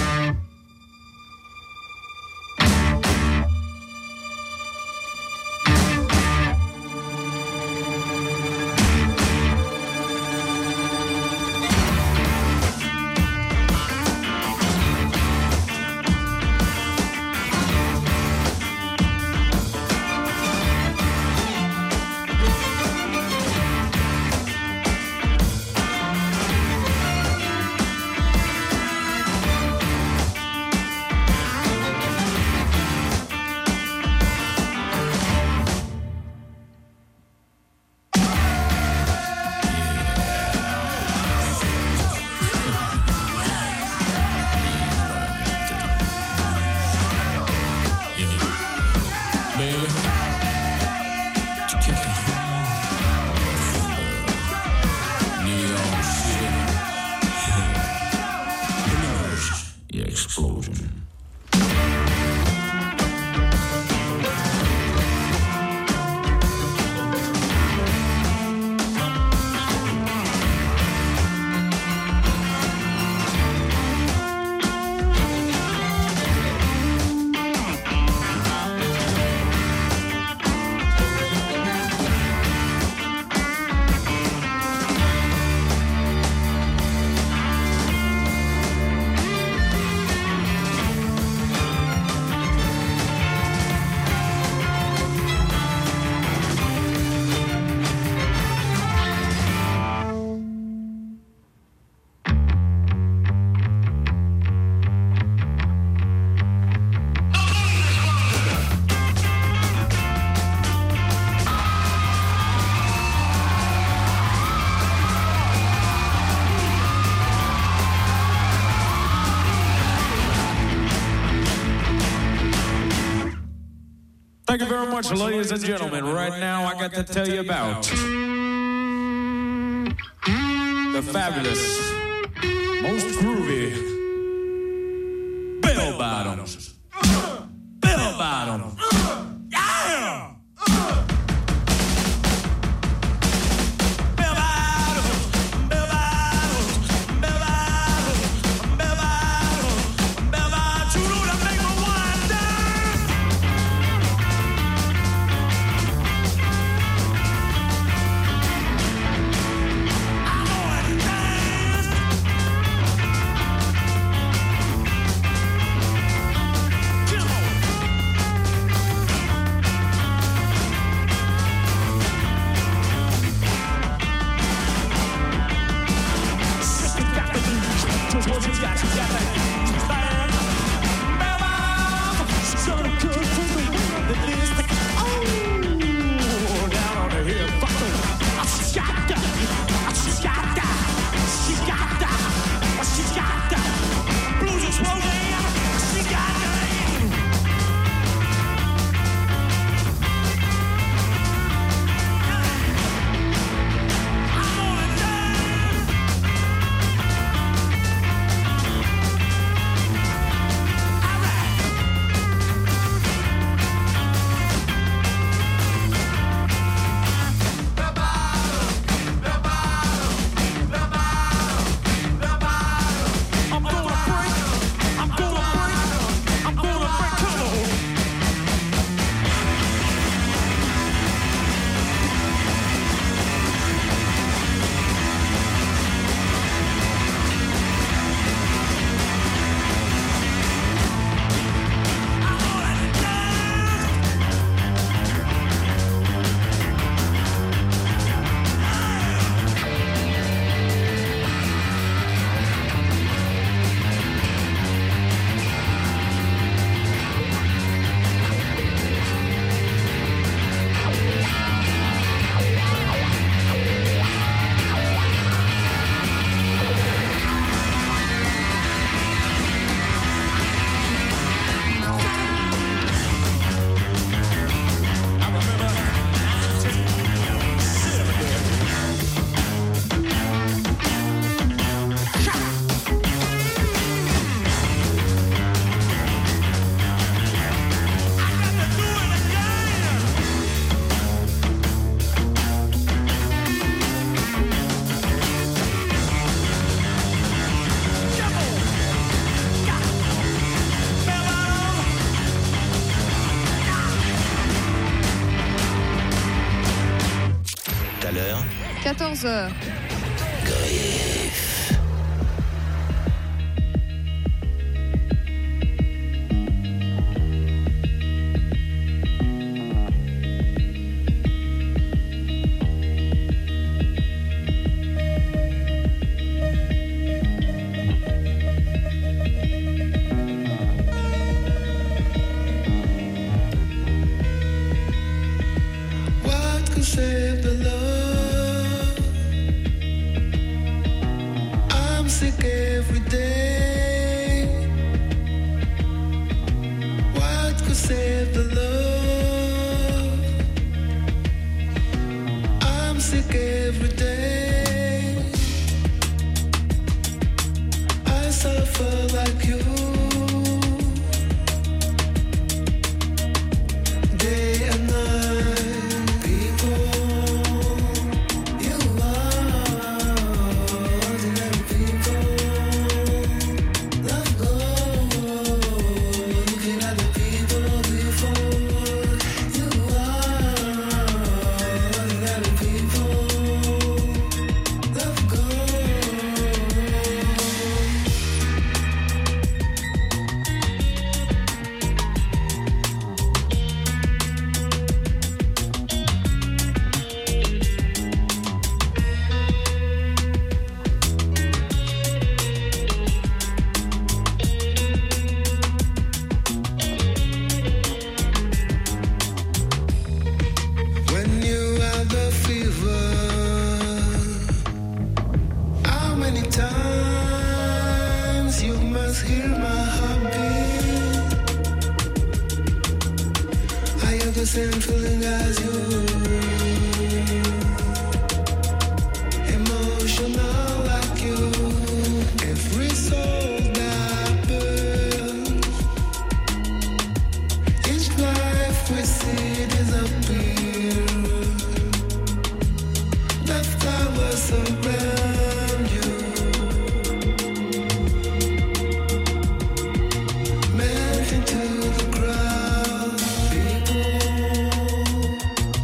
Explosion. Thank you very much, ladies and gentlemen. Right now, I got to tell you about the fabulous, most groovy Bell Bottoms. Bell Bottoms. Yeah! à l'heure, 14h. What could save the love? I'm sick every day. What could save the love? I'm sick every day. I suffer like you. Day and night, people, you are ordinary people. Love goes, looking at the people before. You are ordinary people. Love goes. When you have the fever, how many times you must hear my heartbeat? I have the same feeling as you. Emotional like you. Every soul that burns, each life we see disappear. The flowers around you melt into the crowd. People,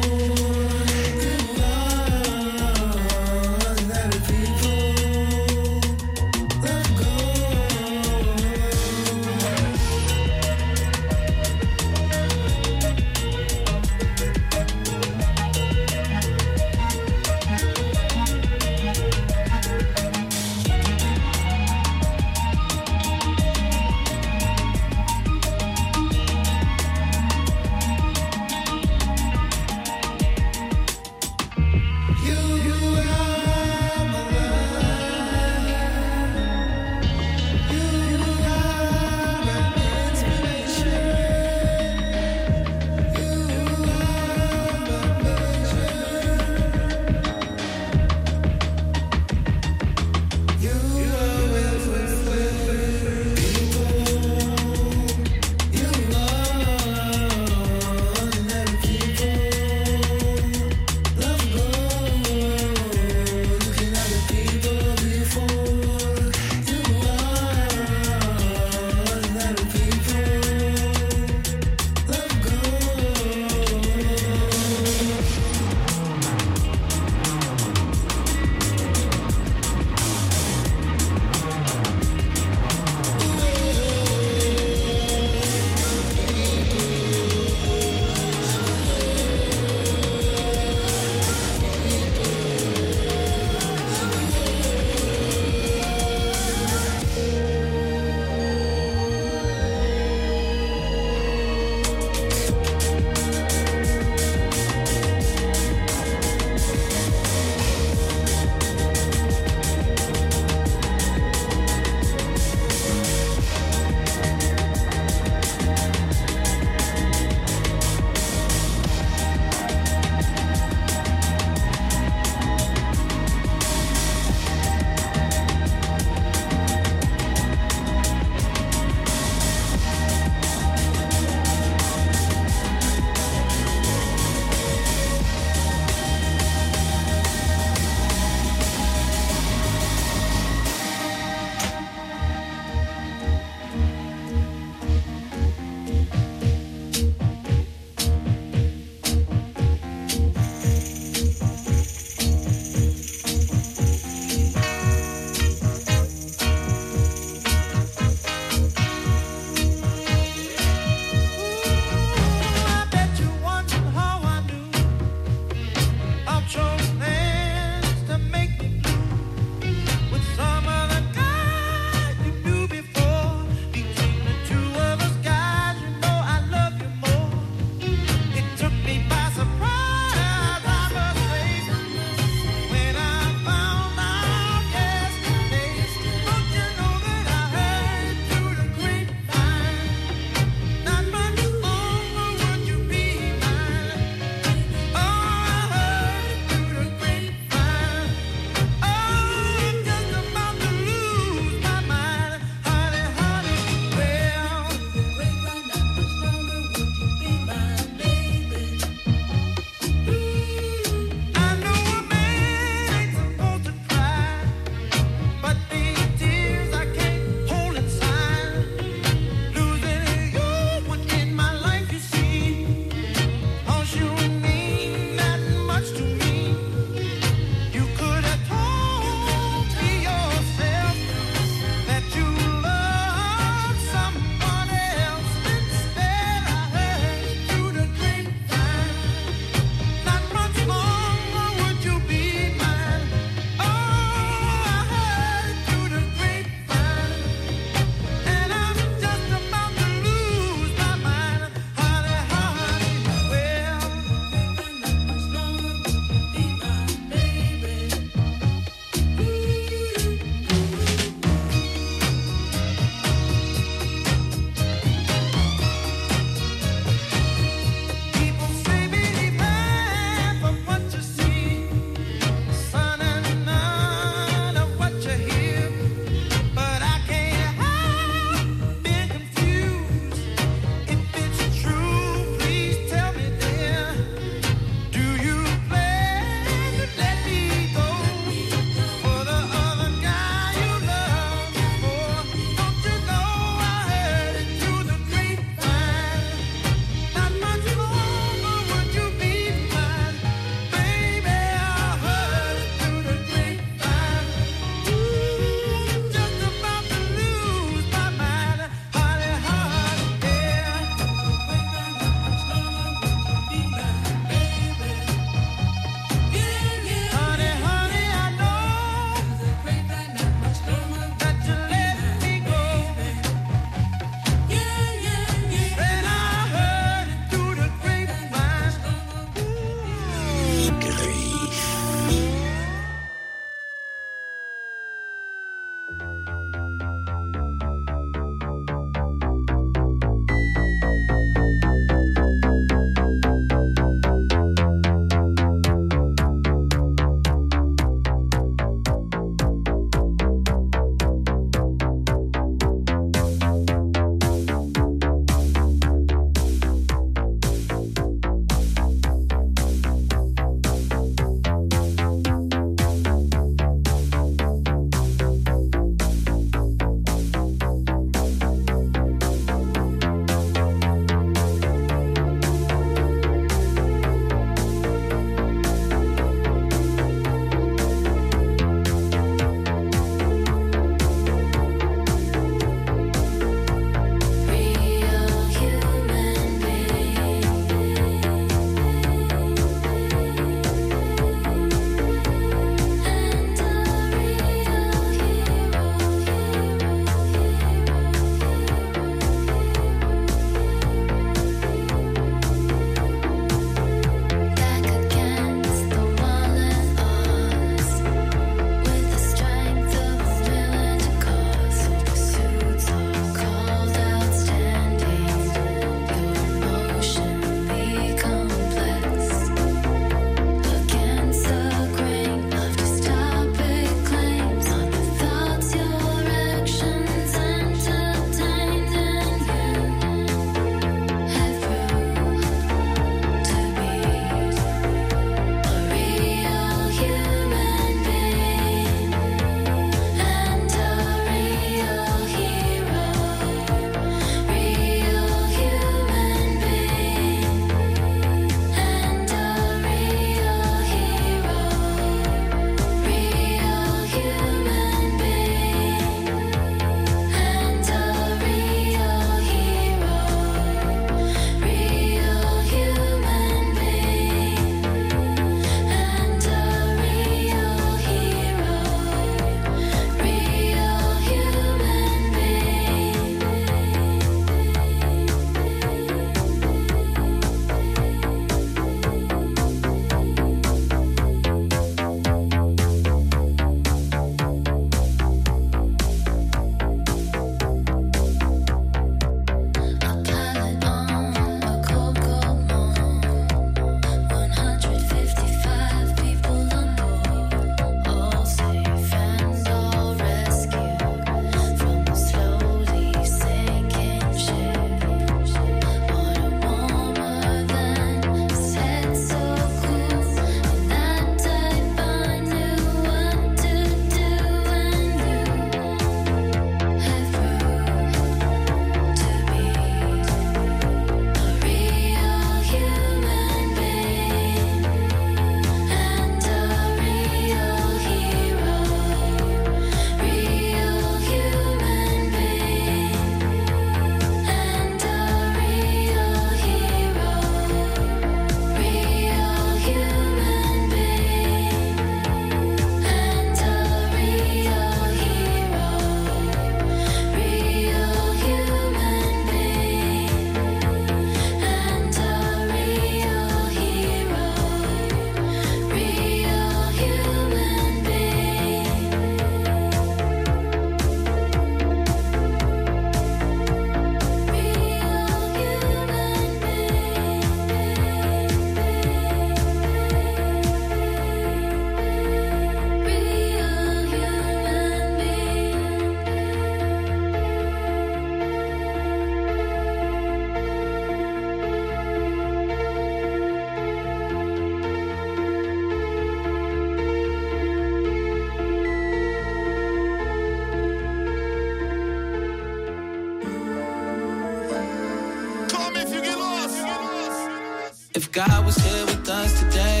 If God was here with us today,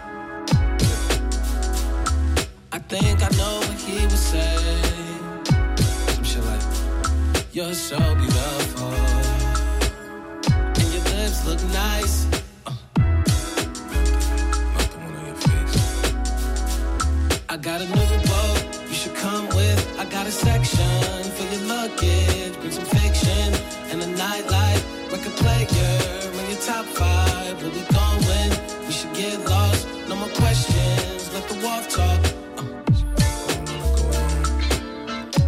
I think I know what he would say. Some shit like, you're so beautiful, and your lips look nice. Not the one on your face. I got a new boat, you should come with. I got a section for your luggage. Bring some fiction and a nightlight. Record player in your top 5. Where we going? We should get lost. No more questions. Let the walk talk.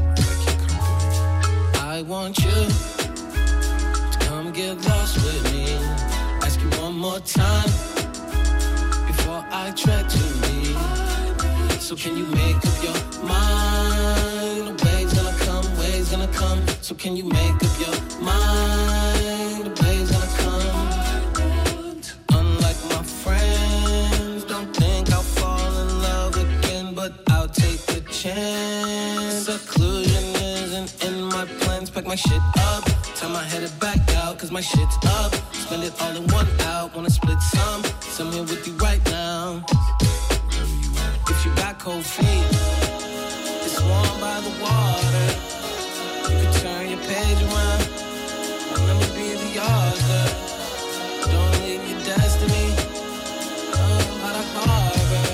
can you make up your mind? The wave's gonna come, wave's gonna come. So can you make up your mind? The wave's gonna come. Unlike my friends, don't think I'll fall in love again, but I'll take a chance. Seclusion isn't in my plans. Pack my shit up, tell my head back out, cause my shit's up. Spend it all in one out, wanna split some. I'm here with you right now. If you got cold feet, it's warm by the water. You can turn your page around. Let me be the author. Don't leave your destiny by the harbor.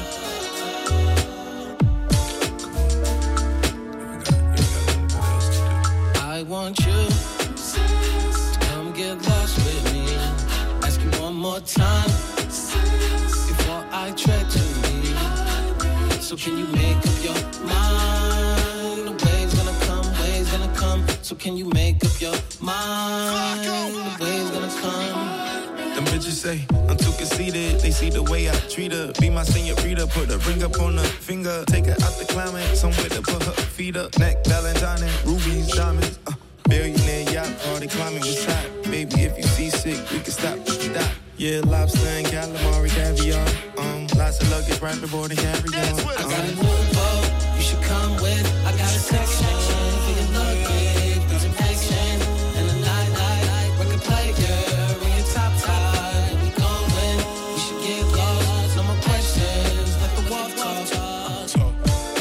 I want you to come get lost with me. Ask you one more time before I tread to leave. So can you make up your mind? The wave's gonna come, wave's gonna come. So can you make up your mind? The wave's gonna come. Them bitches say I'm too conceited. They see the way I treat her. Be my señorita, put a ring up on her finger. Take her out the climate, somewhere to put her feet up. Neck, Valentine, rubies, diamonds. Billionaire yacht, party climbing was hot. Baby, if you seasick, we can stop. Yeah, lobster and calamari, caviar. Lots of luggage, wrapped aboard and carry on. I got a new boat, you should come with. I got a section for your luggage, there's affection. And a night, record player, in your top tied. We going, we should get lost. No more questions, let the walk talk.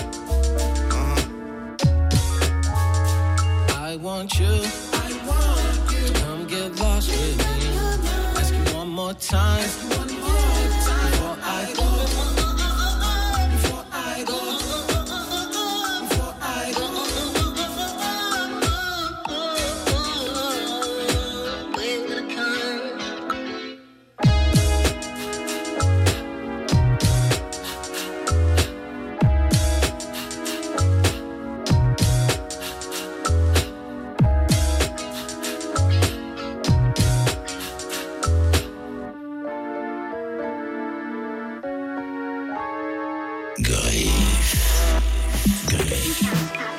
I want you to come get lost with me. Ask you one more time before I go. Before I go. Before I go. We're gonna come. Griff.